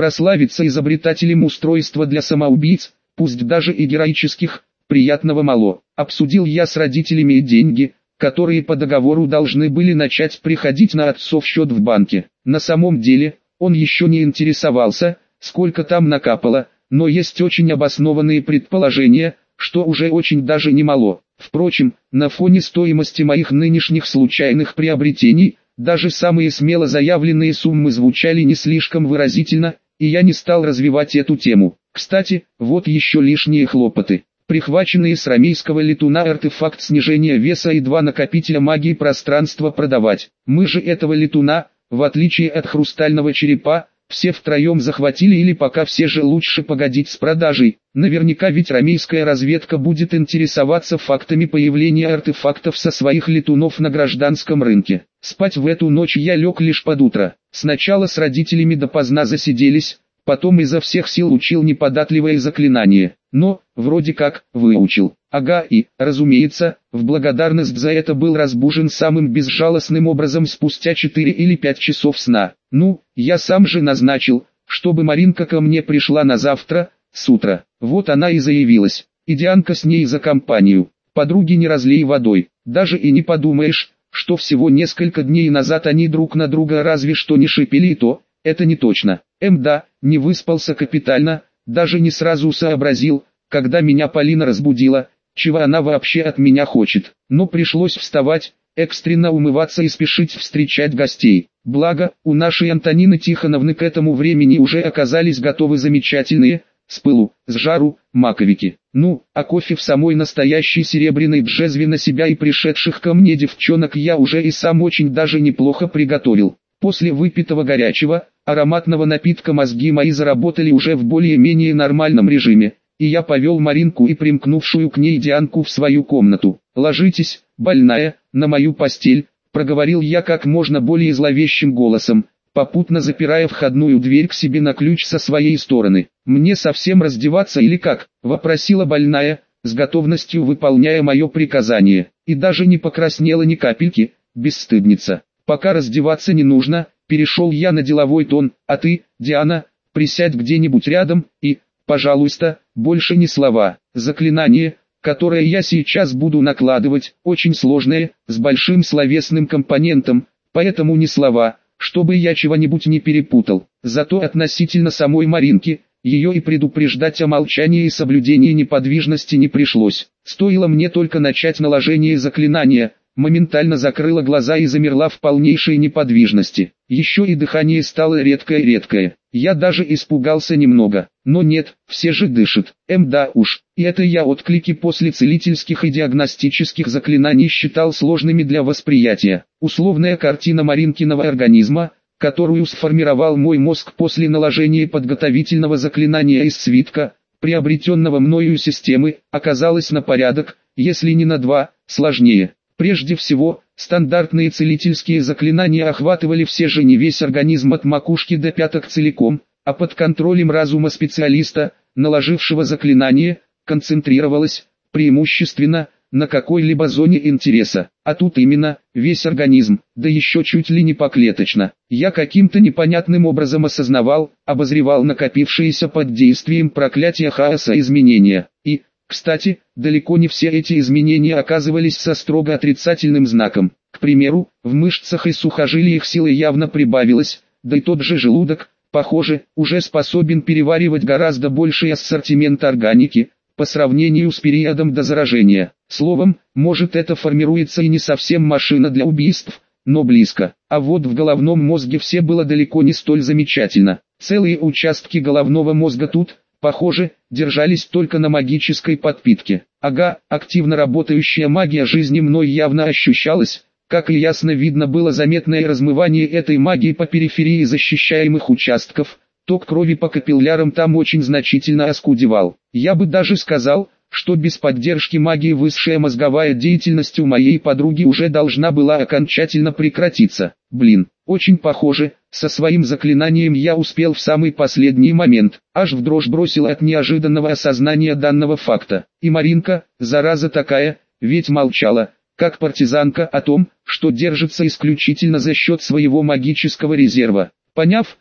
Прославиться изобретателем устройства для самоубийц, пусть даже и героических, приятного мало. Обсудил я с родителями деньги, которые по договору должны были начать приходить на отцов счет в банке. На самом деле, он еще не интересовался, сколько там накапало, но есть очень обоснованные предположения, что уже очень даже немало. Впрочем, на фоне стоимости моих нынешних случайных приобретений, даже самые смело заявленные суммы звучали не слишком выразительно, и я не стал развивать эту тему. Кстати, вот еще лишние хлопоты. Прихваченные с рамейского летуна артефакт снижения веса и 2 накопителя магии пространства продавать. Мы же этого летуна, в отличие от хрустального черепа, все втроем захватили, или пока все же лучше погодить с продажей. Наверняка ведь рамейская разведка будет интересоваться фактами появления артефактов со своих летунов на гражданском рынке. Спать в эту ночь я лег лишь под утро. Сначала с родителями допоздна засиделись, потом изо всех сил учил неподатливое заклинание. Но, вроде как, выучил. Ага, и, разумеется, в благодарность за это был разбужен самым безжалостным образом спустя 4 или 5 часов сна. Ну, я сам же назначил, чтобы Маринка ко мне пришла на завтра, с утра. Вот она и заявилась. И Дианка с ней за компанию. Подруги не разлей водой. Даже и не подумаешь, что всего несколько дней назад они друг на друга разве что не шипели, и то, это не точно. Да, не выспался капитально, даже не сразу сообразил, когда меня Полина разбудила, чего она вообще от меня хочет. Но пришлось вставать, экстренно умываться и спешить встречать гостей. Благо, у нашей Антонины Тихоновны к этому времени уже оказались готовы замечательные, с пылу, с жару, маковики. Ну, а кофе в самой настоящей серебряной джезве на себя и пришедших ко мне девчонок я уже и сам очень даже неплохо приготовил. После выпитого горячего, ароматного напитка мозги мои заработали уже в более-менее нормальном режиме, и я повел Маринку и примкнувшую к ней Дианку в свою комнату. «Ложитесь, больная, на мою постель», — проговорил я как можно более зловещим голосом, попутно запирая входную дверь к себе на ключ со своей стороны. «Мне совсем раздеваться или как?» — вопросила больная, с готовностью выполняя мое приказание, и даже не покраснела ни капельки, бесстыдница. «Пока раздеваться не нужно», — перешел я на деловой тон, «а ты, Диана, присядь где-нибудь рядом и, пожалуйста, больше ни слова. Заклинание, которое я сейчас буду накладывать, очень сложное, с большим словесным компонентом, поэтому ни слова, чтобы я чего-нибудь не перепутал. Зато относительно самой Маринки, ее и предупреждать о молчании и соблюдении неподвижности не пришлось. Стоило мне только начать наложение заклинания, моментально закрыла глаза и замерла в полнейшей неподвижности. Еще и дыхание стало редкое-редкое. Я даже испугался немного. Но нет, все же дышат. Да уж, и это я отклики после целительских и диагностических заклинаний считал сложными для восприятия. Условная картина Маринкиного организма, которую сформировал мой мозг после наложения подготовительного заклинания из свитка, приобретенного мною системы, оказалась на порядок, если не на 2, сложнее. Прежде всего, стандартные целительские заклинания охватывали все же не весь организм от макушки до пяток целиком, а под контролем разума специалиста, наложившего заклинание, концентрировалось, преимущественно, на какой-либо зоне интереса. А тут именно, весь организм, да еще чуть ли не поклеточно. Я каким-то непонятным образом осознавал, обозревал накопившиеся под действием проклятия хаоса изменения. И, кстати, далеко не все эти изменения оказывались со строго отрицательным знаком. К примеру, в мышцах и сухожилиях силы явно прибавилось, да и тот же желудок, похоже, уже способен переваривать гораздо больший ассортимент органики, по сравнению с периодом до заражения. Словом, может, это формируется и не совсем машина для убийств, но близко. А вот в головном мозге все было далеко не столь замечательно. Целые участки головного мозга тут, похоже, держались только на магической подпитке. Ага, активно работающая магия жизни мной явно ощущалась, как и ясно видно было заметное размывание этой магии по периферии защищаемых участков. Ток крови по капиллярам там очень значительно оскудевал. Я бы даже сказал, что без поддержки магии высшая мозговая деятельность у моей подруги уже должна была окончательно прекратиться. Блин, очень похоже, со своим заклинанием я успел в самый последний момент, аж в дрожь бросил от неожиданного осознания данного факта. И Маринка, зараза такая, ведь молчала, как партизанка о том, что держится исключительно за счет своего магического резерва. Поняв,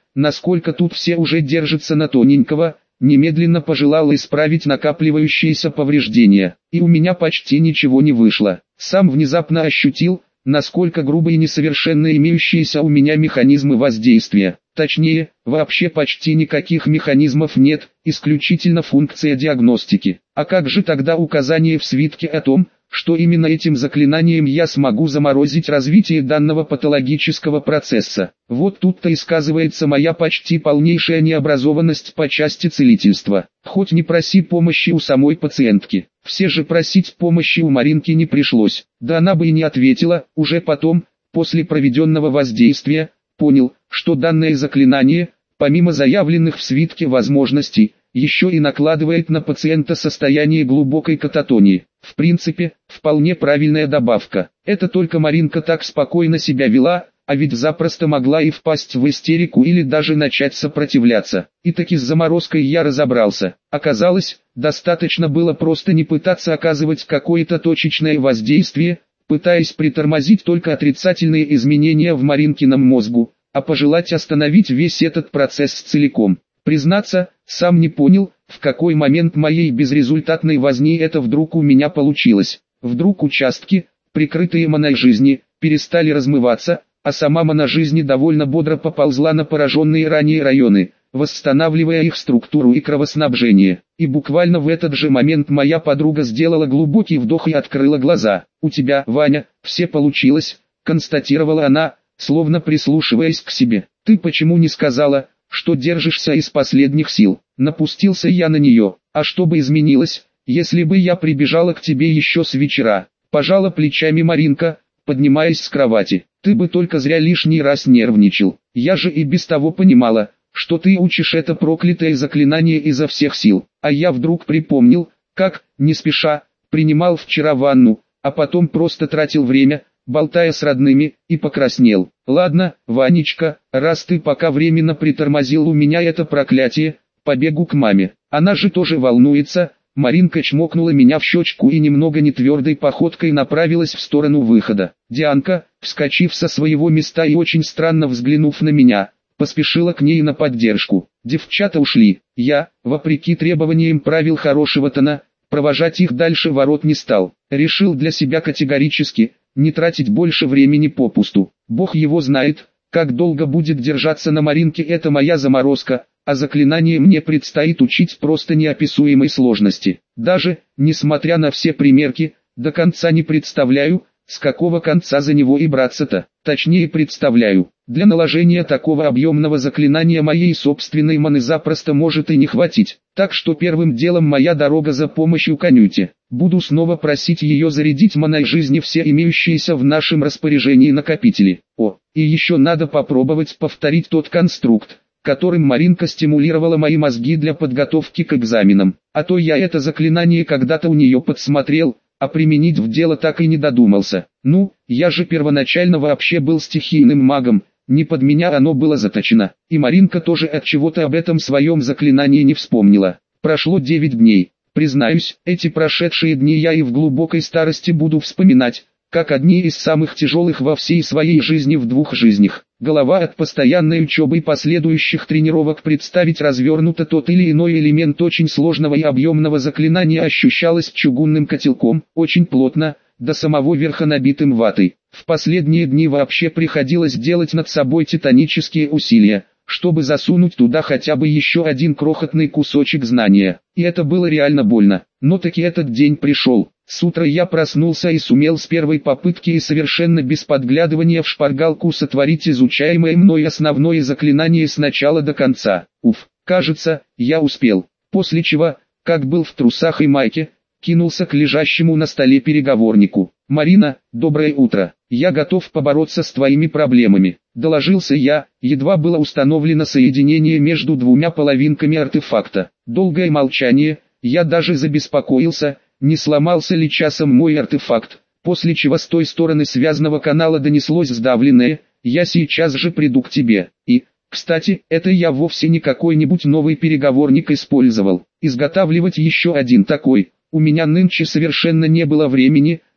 насколько тут все уже держатся на тоненького, немедленно пожелал исправить накапливающиеся повреждения. И у меня почти ничего не вышло. Сам внезапно ощутил, насколько грубы и несовершенны имеющиеся у меня механизмы воздействия. Точнее, вообще почти никаких механизмов нет, исключительно функция диагностики. А как же тогда указание в свитке о том, что именно этим заклинанием я смогу заморозить развитие данного патологического процесса? Вот тут-то и сказывается моя почти полнейшая необразованность по части целительства. Хоть не проси помощи у самой пациентки. Все же просить помощи у Маринки не пришлось. Да она бы и не ответила. Уже потом, после проведенного воздействия, понял, что данное заклинание, помимо заявленных в свитке возможностей, еще и накладывает на пациента состояние глубокой кататонии. В принципе, вполне правильная добавка. Это только Маринка так спокойно себя вела, а ведь запросто могла и впасть в истерику или даже начать сопротивляться. И таки с заморозкой я разобрался. Оказалось, достаточно было просто не пытаться оказывать какое-то точечное воздействие, пытаясь притормозить только отрицательные изменения в Маринкином мозгу, а пожелать остановить весь этот процесс целиком. Признаться, сам не понял, в какой момент моей безрезультатной возни это вдруг у меня получилось. Вдруг участки, прикрытые маной жизни, перестали размываться, а сама мана жизни довольно бодро поползла на пораженные ранее районы, восстанавливая их структуру и кровоснабжение. И буквально в этот же момент моя подруга сделала глубокий вдох и открыла глаза. «У тебя, Ваня, все получилось», — констатировала она, словно прислушиваясь к себе. «Ты почему не сказала, что держишься из последних сил?» Напустился я на нее. «А что бы изменилось, если бы я прибежала к тебе еще с вечера?» Пожала плечами Маринка, поднимаясь с кровати. «Ты бы только зря лишний раз нервничал. Я же и без того понимала, что ты учишь это проклятое заклинание изо всех сил». А я вдруг припомнил, как, не спеша, принимал вчера ванну, а потом просто тратил время, болтая с родными, и покраснел. «Ладно, Ванечка, раз ты пока временно притормозил у меня это проклятие, побегу к маме. Она же тоже волнуется». Маринка чмокнула меня в щечку и немного нетвердой походкой направилась в сторону выхода. Дианка, вскочив со своего места и очень странно взглянув на меня, поспешила к ней на поддержку. Девчата ушли. Я, вопреки требованиям правил хорошего тона, провожать их дальше ворот не стал. Решил для себя категорически не тратить больше времени попусту. Бог его знает, как долго будет держаться на Маринке эта моя заморозка, а заклинание мне предстоит учить просто неописуемой сложности. Даже, несмотря на все примерки, до конца не представляю, с какого конца за него и браться-то. Точнее представляю, для наложения такого объемного заклинания моей собственной маны запросто может и не хватить. Так что первым делом моя дорога за помощью к Анюте. Буду снова просить ее зарядить маной жизни все имеющиеся в нашем распоряжении накопители. О, и еще надо попробовать повторить тот конструкт, которым Маринка стимулировала мои мозги для подготовки к экзаменам. А то я это заклинание когда-то у нее подсмотрел, а применить в дело так и не додумался. Ну, я же первоначально вообще был стихийным магом, не под меня оно было заточено. И Маринка тоже от чего-то об этом своем заклинании не вспомнила. Прошло 9 дней. Признаюсь, эти прошедшие дни я и в глубокой старости буду вспоминать, как одни из самых тяжелых во всей своей жизни в 2 жизнях. Голова от постоянной учебы и последующих тренировок представить развернуто тот или иной элемент очень сложного и объемного заклинания ощущалась чугунным котелком, очень плотно, до самого верха набитым ватой. В последние дни вообще приходилось делать над собой титанические усилия, чтобы засунуть туда хотя бы еще один крохотный кусочек знания. И это было реально больно. Но таки этот день пришел. С утра я проснулся и сумел с первой попытки и совершенно без подглядывания в шпаргалку сотворить изучаемое мной основное заклинание с начала до конца. Уф, кажется, я успел. После чего, как был в трусах и майке, кинулся к лежащему на столе переговорнику. «Марина, доброе утро. Я готов побороться с твоими проблемами», — доложился я, едва было установлено соединение между 2 половинками артефакта. Долгое молчание, я даже забеспокоился, не сломался ли часом мой артефакт, после чего с той стороны связанного канала донеслось сдавленное: «Я сейчас же приду к тебе». И, кстати, это я вовсе не какой-нибудь новый переговорник использовал. Изготавливать еще один такой у меня нынче совершенно не было времени,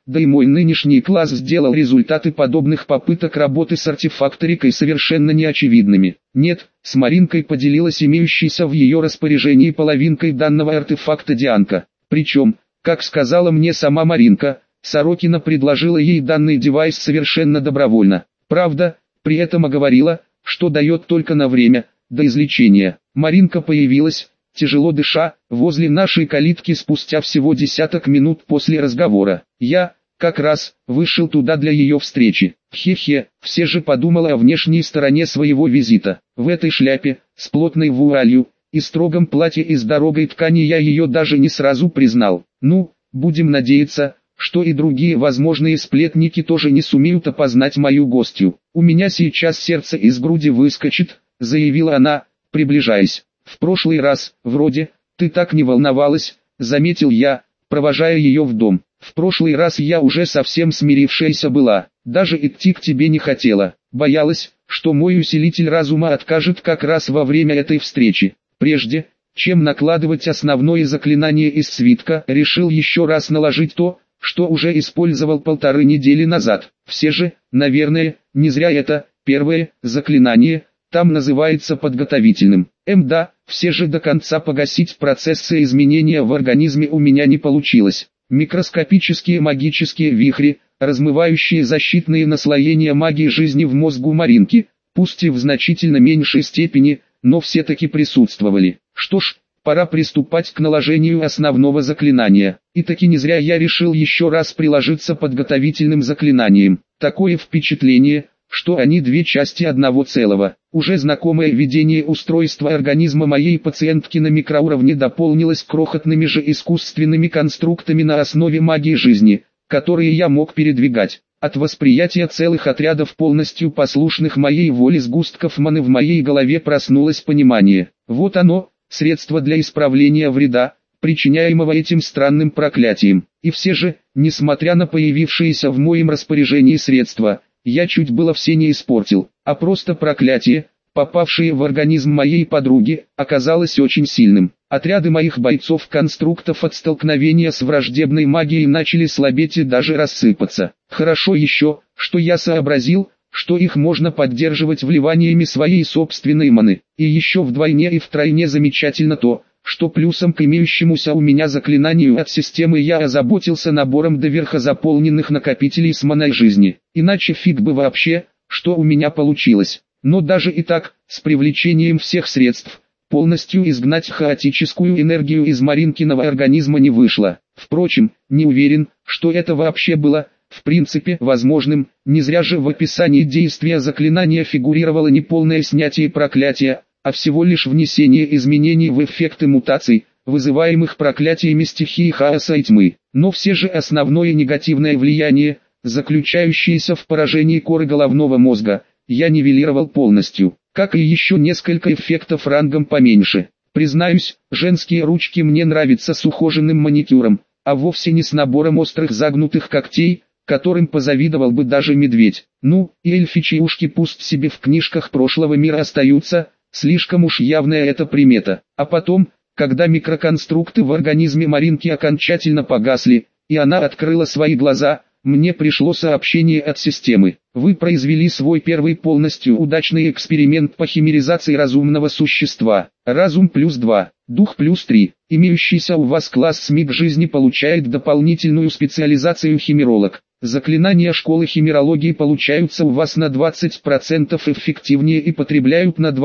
да и мой нынешний класс сделал результаты подобных попыток работы с артефакторикой совершенно неочевидными. Нет, с Маринкой поделилась имеющейся в ее распоряжении половинкой данного артефакта Дианка. Причем, как сказала мне сама Маринка, Сорокина предложила ей данный девайс совершенно добровольно. Правда, при этом оговорила, что дает только на время, до излечения. Маринка появилась, тяжело дыша, возле нашей калитки спустя всего десяток минут после разговора. Я, как раз, вышел туда для ее встречи. Хе-хе, все же подумала о внешней стороне своего визита. В этой шляпе, с плотной вуалью, и строгом платье из дорогой ткани я ее даже не сразу признал. Ну, будем надеяться, что и другие возможные сплетники тоже не сумеют опознать мою гостью. «У меня сейчас сердце из груди выскочит», — заявила она, приближаясь. «В прошлый раз, вроде, ты так не волновалась», — заметил я, провожая ее в дом. «В прошлый раз я уже совсем смирившаяся была, даже идти к тебе не хотела, боялась, что мой усилитель разума откажет как раз во время этой встречи. Прежде, чем накладывать основное заклинание из свитка, решил еще раз наложить то, что уже использовал 1,5 недели назад. Все же, наверное, не зря это, первое, заклинание, там называется подготовительным. Да, все же до конца погасить процессы изменения в организме у меня не получилось. Микроскопические магические вихри, размывающие защитные наслоения магии жизни в мозгу Маринки, пусть и в значительно меньшей степени, но все-таки присутствовали. Что ж, пора приступать к наложению основного заклинания. И таки не зря я решил еще раз приложиться подготовительным заклинанием. Такое впечатление, что они две части одного целого. Уже знакомое видение устройства организма моей пациентки на микроуровне дополнилось крохотными же искусственными конструктами на основе магии жизни, которые я мог передвигать. От восприятия целых отрядов полностью послушных моей воле сгустков маны в моей голове проснулось понимание. Вот оно, средство для исправления вреда, причиняемого этим странным проклятием. И все же, несмотря на появившиеся в моем распоряжении средства, я чуть было все не испортил, а просто проклятие, попавшее в организм моей подруги, оказалось очень сильным. Отряды моих бойцов-конструктов от столкновения с враждебной магией начали слабеть и даже рассыпаться. Хорошо еще, что я сообразил, что их можно поддерживать вливаниями своей собственной маны. И еще вдвойне и втройне замечательно то, что плюсом к имеющемуся у меня заклинанию от системы я озаботился набором доверха заполненных накопителей с маной жизни. Иначе фиг бы вообще, что у меня получилось. Но даже и так, с привлечением всех средств, полностью изгнать хаотическую энергию из Маринкиного организма не вышло. Впрочем, не уверен, что это вообще было, в принципе, возможным. Не зря же в описании действия заклинания фигурировало не полное снятие проклятия, а всего лишь внесение изменений в эффекты мутаций, вызываемых проклятиями стихии хаоса и тьмы. Но все же основное негативное влияние, заключающееся в поражении коры головного мозга, я нивелировал полностью, как и еще несколько эффектов рангом поменьше. Признаюсь, женские ручки мне нравятся с ухоженным маникюром, а вовсе не с набором острых загнутых когтей, которым позавидовал бы даже медведь. Ну, и эльфичьи ушки пусть себе в книжках прошлого мира остаются, слишком уж явная эта примета. А потом, когда микроконструкты в организме Маринки окончательно погасли, и она открыла свои глаза, мне пришло сообщение от системы. Вы произвели свой первый полностью удачный эксперимент по химеризации разумного существа. Разум +2, дух +3. Имеющийся у вас класс СМИК жизни получает дополнительную специализацию химеролог. Заклинания школы химерологии получаются у вас на 20% эффективнее и потребляют на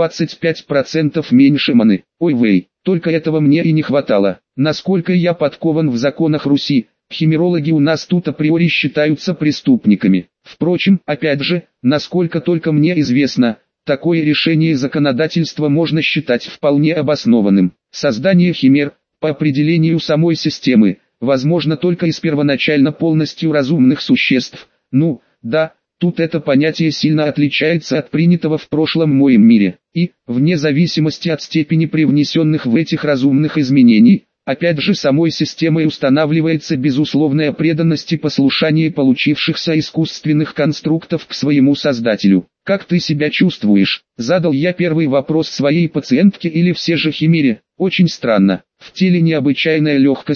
25% меньше маны. Ой вей, только этого мне и не хватало. Насколько я подкован в законах Руси, химерологи у нас тут априори считаются преступниками. Впрочем, опять же, насколько только мне известно, такое решение законодательства можно считать вполне обоснованным. Создание химер, по определению самой системы, возможно только из первоначально полностью разумных существ. Ну, да, тут это понятие сильно отличается от принятого в прошлом моем мире. И, вне зависимости от степени привнесенных в этих разумных изменений, опять же самой системой устанавливается безусловная преданность и послушание получившихся искусственных конструктов к своему создателю. «Как ты себя чувствуешь?» – задал я первый вопрос своей пациентке или все же химере. «Очень странно. В теле необычайная легкость,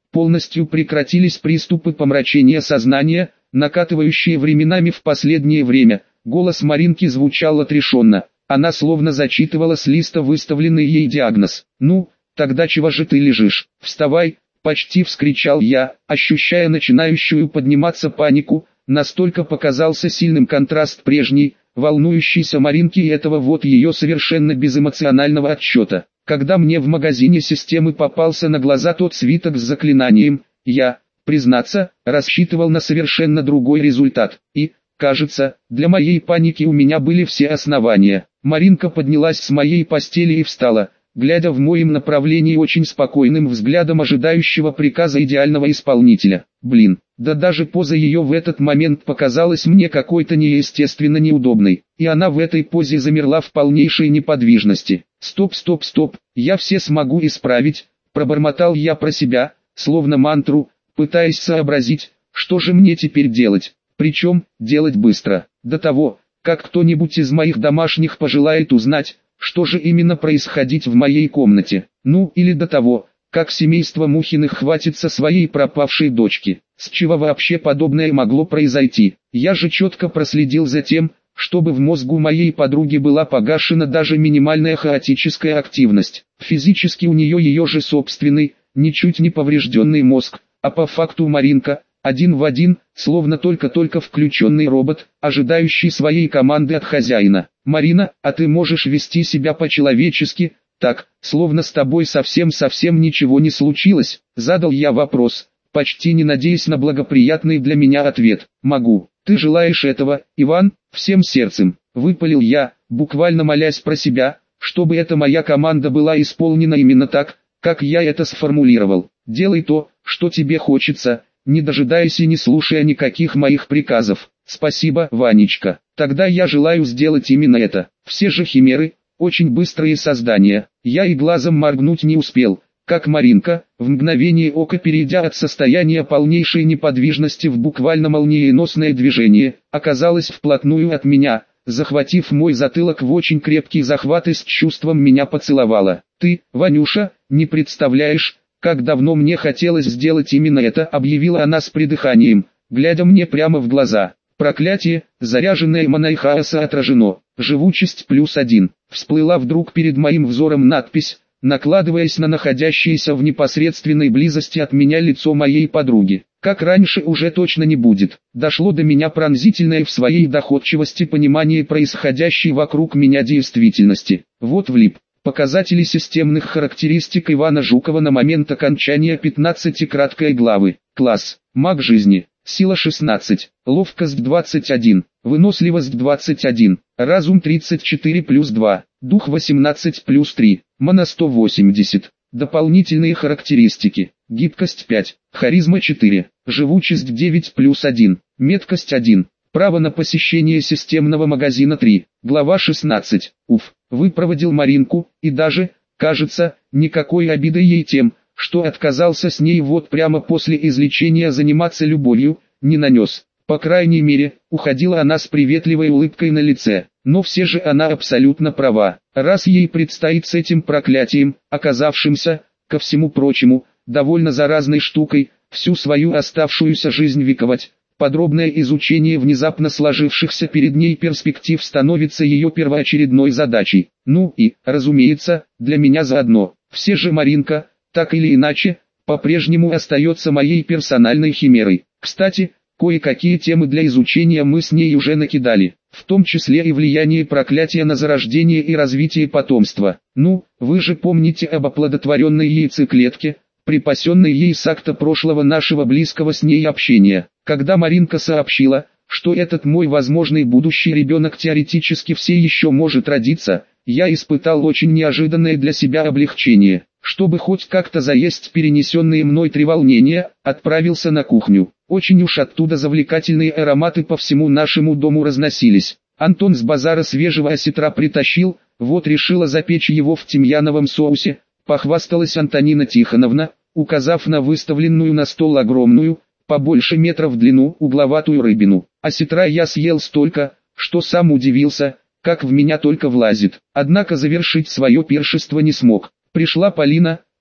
полностью прекратились приступы помрачения сознания, накатывающие временами в последнее время. Голос Маринки звучал отрешенно. Она словно зачитывала с листа выставленный ей диагноз. «Ну, тогда чего же ты лежишь? Вставай!» — почти вскричал я, ощущая начинающую подниматься панику. Настолько показался сильным контраст прежней, волнующейся Маринки и этого вот ее совершенно безэмоционального отчета. Когда мне в магазине системы попался на глаза тот свиток с заклинанием, я, признаться, рассчитывал на совершенно другой результат. И, кажется, для моей паники у меня были все основания. Маринка поднялась с моей постели и встала, глядя в моем направлении очень спокойным взглядом ожидающего приказа идеального исполнителя. Блин, да даже поза ее в этот момент показалась мне какой-то неестественно неудобной, и она в этой позе замерла в полнейшей неподвижности. «Стоп, стоп, стоп, я все смогу исправить», — пробормотал я про себя, словно мантру, пытаясь сообразить, что же мне теперь делать, причем делать быстро, до того, как кто-нибудь из моих домашних пожелает узнать, что же именно происходит в моей комнате, ну или до того, как семейство Мухиных хватится своей пропавшей дочки. С чего вообще подобное могло произойти? Я же четко проследил за тем, чтобы в мозгу моей подруги была погашена даже минимальная хаотическая активность. Физически у нее ее же собственный, ничуть не поврежденный мозг, а по факту Маринка, один в один, словно только-только включенный робот, ожидающий своей команды от хозяина. «Марина, а ты можешь вести себя по-человечески, так, словно с тобой совсем-совсем ничего не случилось?» Задал я вопрос, почти не надеясь на благоприятный для меня ответ. «Могу. Ты желаешь этого, Иван?» Всем сердцем, выпалил я, буквально молясь про себя, чтобы эта моя команда была исполнена именно так, как я это сформулировал. «Делай то, что тебе хочется, не дожидаясь и не слушая никаких моих приказов». «Спасибо, Ванечка. Тогда я желаю сделать именно это». Все же химеры, очень быстрые создания. Я и глазом моргнуть не успел, как Маринка, в мгновение ока перейдя от состояния полнейшей неподвижности в буквально молниеносное движение, оказалась вплотную от меня, захватив мой затылок в очень крепкий захват и с чувством меня поцеловала. «Ты, Ванюша, не представляешь, как давно мне хотелось сделать именно это», объявила она с придыханием, глядя мне прямо в глаза. Проклятие, заряженное маной хаоса отражено. Живучесть +1. Всплыла вдруг перед моим взором надпись, накладываясь на находящееся в непосредственной близости от меня лицо моей подруги. Как раньше уже точно не будет. Дошло до меня пронзительное в своей доходчивости понимание происходящей вокруг меня действительности. Вот влип. Показатели системных характеристик Ивана Жукова на момент окончания 15-краткой главы. Класс. Маг жизни. Сила 16, ловкость 21, выносливость 21, разум 34 плюс 2, дух 18 плюс 3, мана 180. Дополнительные характеристики. Гибкость 5, харизма 4, живучесть 9 плюс 1, меткость 1, право на посещение системного магазина 3, глава 16. Уф, выпроводил Маринку, и даже, кажется, никакой обиды ей тем, что отказался с ней вот прямо после излечения заниматься любовью, не нанес. По крайней мере, уходила она с приветливой улыбкой на лице. Но все же она абсолютно права. Раз ей предстоит с этим проклятием, оказавшимся, ко всему прочему, довольно заразной штукой, всю свою оставшуюся жизнь вековать, подробное изучение внезапно сложившихся перед ней перспектив становится ее первоочередной задачей. Ну и, разумеется, для меня заодно. Все же Маринка, так или иначе, по-прежнему остается моей персональной химерой. Кстати, кое-какие темы для изучения мы с ней уже накидали, в том числе и влияние проклятия на зарождение и развитие потомства. Ну, вы же помните об оплодотворенной яйцеклетке, припасенной ей с акта прошлого нашего близкого с ней общения. Когда Маринка сообщила, что этот мой возможный будущий ребенок теоретически все еще может родиться, я испытал очень неожиданное для себя облегчение. Чтобы хоть как-то заесть перенесенные мной треволнения, отправился на кухню. Очень уж оттуда завлекательные ароматы по всему нашему дому разносились. Антон с базара свежего осетра притащил, вот решила запечь его в тимьяновом соусе, похвасталась Антонина Тихоновна, указав на выставленную на стол огромную, побольше метра в длину, угловатую рыбину. Осетра я съел столько, что сам удивился, как в меня только влазит. Однако завершить свое пиршество не смог. Пришла Полина,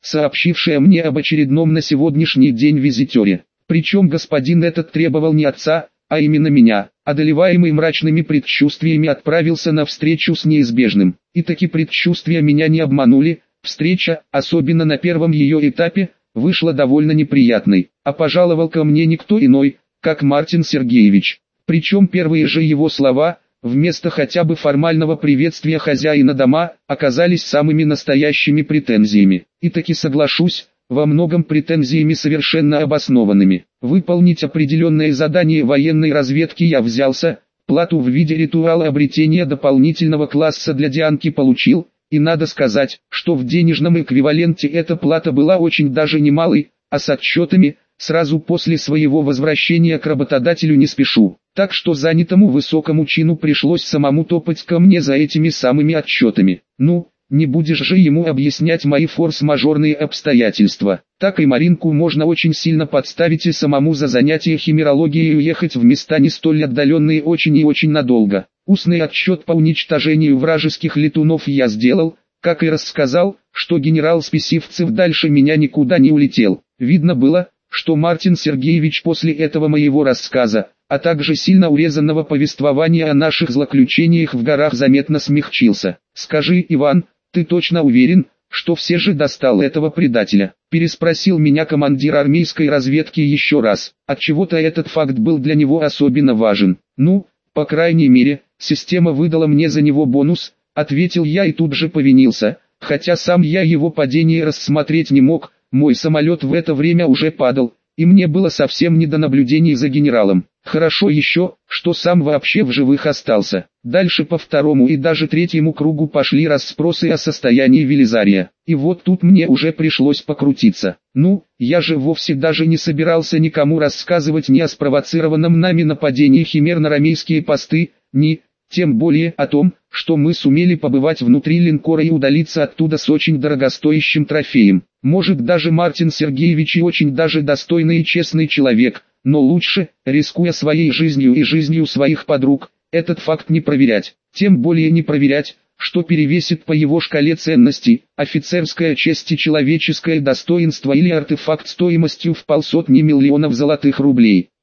сообщившая мне об очередном на сегодняшний день визитере. Причем господин этот требовал не отца, а именно меня. Одолеваемый мрачными предчувствиями отправился на встречу с неизбежным. И таки предчувствия меня не обманули. Встреча, особенно на первом ее этапе, вышла довольно неприятной. А пожаловал ко мне никто иной, как Мартин Сергеевич. Причем первые же его слова, вместо хотя бы формального приветствия хозяина дома, оказались самыми настоящими претензиями. И таки соглашусь, во многом претензиями совершенно обоснованными. Выполнить определенное задание военной разведки я взялся, плату в виде ритуала обретения дополнительного класса для Дианки получил, и надо сказать, что в денежном эквиваленте эта плата была очень даже немалой, а с отчетами, сразу после своего возвращения к работодателю не спешу. Так что занятому высокому чину пришлось самому топать ко мне за этими самыми отчетами. Ну, не будешь же ему объяснять мои форс-мажорные обстоятельства. Так и Маринку можно очень сильно подставить и самому за занятие химерологией уехать в места не столь отдаленные очень и очень надолго. Устный отчет по уничтожению вражеских летунов я сделал, как и рассказал, что генерал Списивцев дальше меня никуда не улетел. Видно было, что Мартин Сергеевич после этого моего рассказа, а также сильно урезанного повествования о наших злоключениях в горах заметно смягчился. «Скажи, Иван, ты точно уверен, что все же достал этого предателя?» Переспросил меня командир армейской разведки еще раз. Отчего-то этот факт был для него особенно важен. «Ну, по крайней мере, система выдала мне за него бонус», ответил я и тут же повинился, хотя сам я его падение рассмотреть не мог, мой самолет в это время уже падал, и мне было совсем не до наблюдений за генералом. Хорошо еще, что сам вообще в живых остался. Дальше по второму и даже третьему кругу пошли расспросы о состоянии Велизария. И вот тут мне уже пришлось покрутиться. Ну, я же вовсе даже не собирался никому рассказывать ни о спровоцированном нами нападении химер на рамейские посты, ни, тем более о том, что мы сумели побывать внутри линкора и удалиться оттуда с очень дорогостоящим трофеем. Может, даже Мартин Сергеевич и очень даже достойный и честный человек, но лучше, рискуя своей жизнью и жизнью своих подруг, этот факт не проверять. Тем более не проверять, что перевесит по его шкале ценностей, офицерская честь и человеческое достоинство или артефакт стоимостью в 500 миллионов золотых рублей.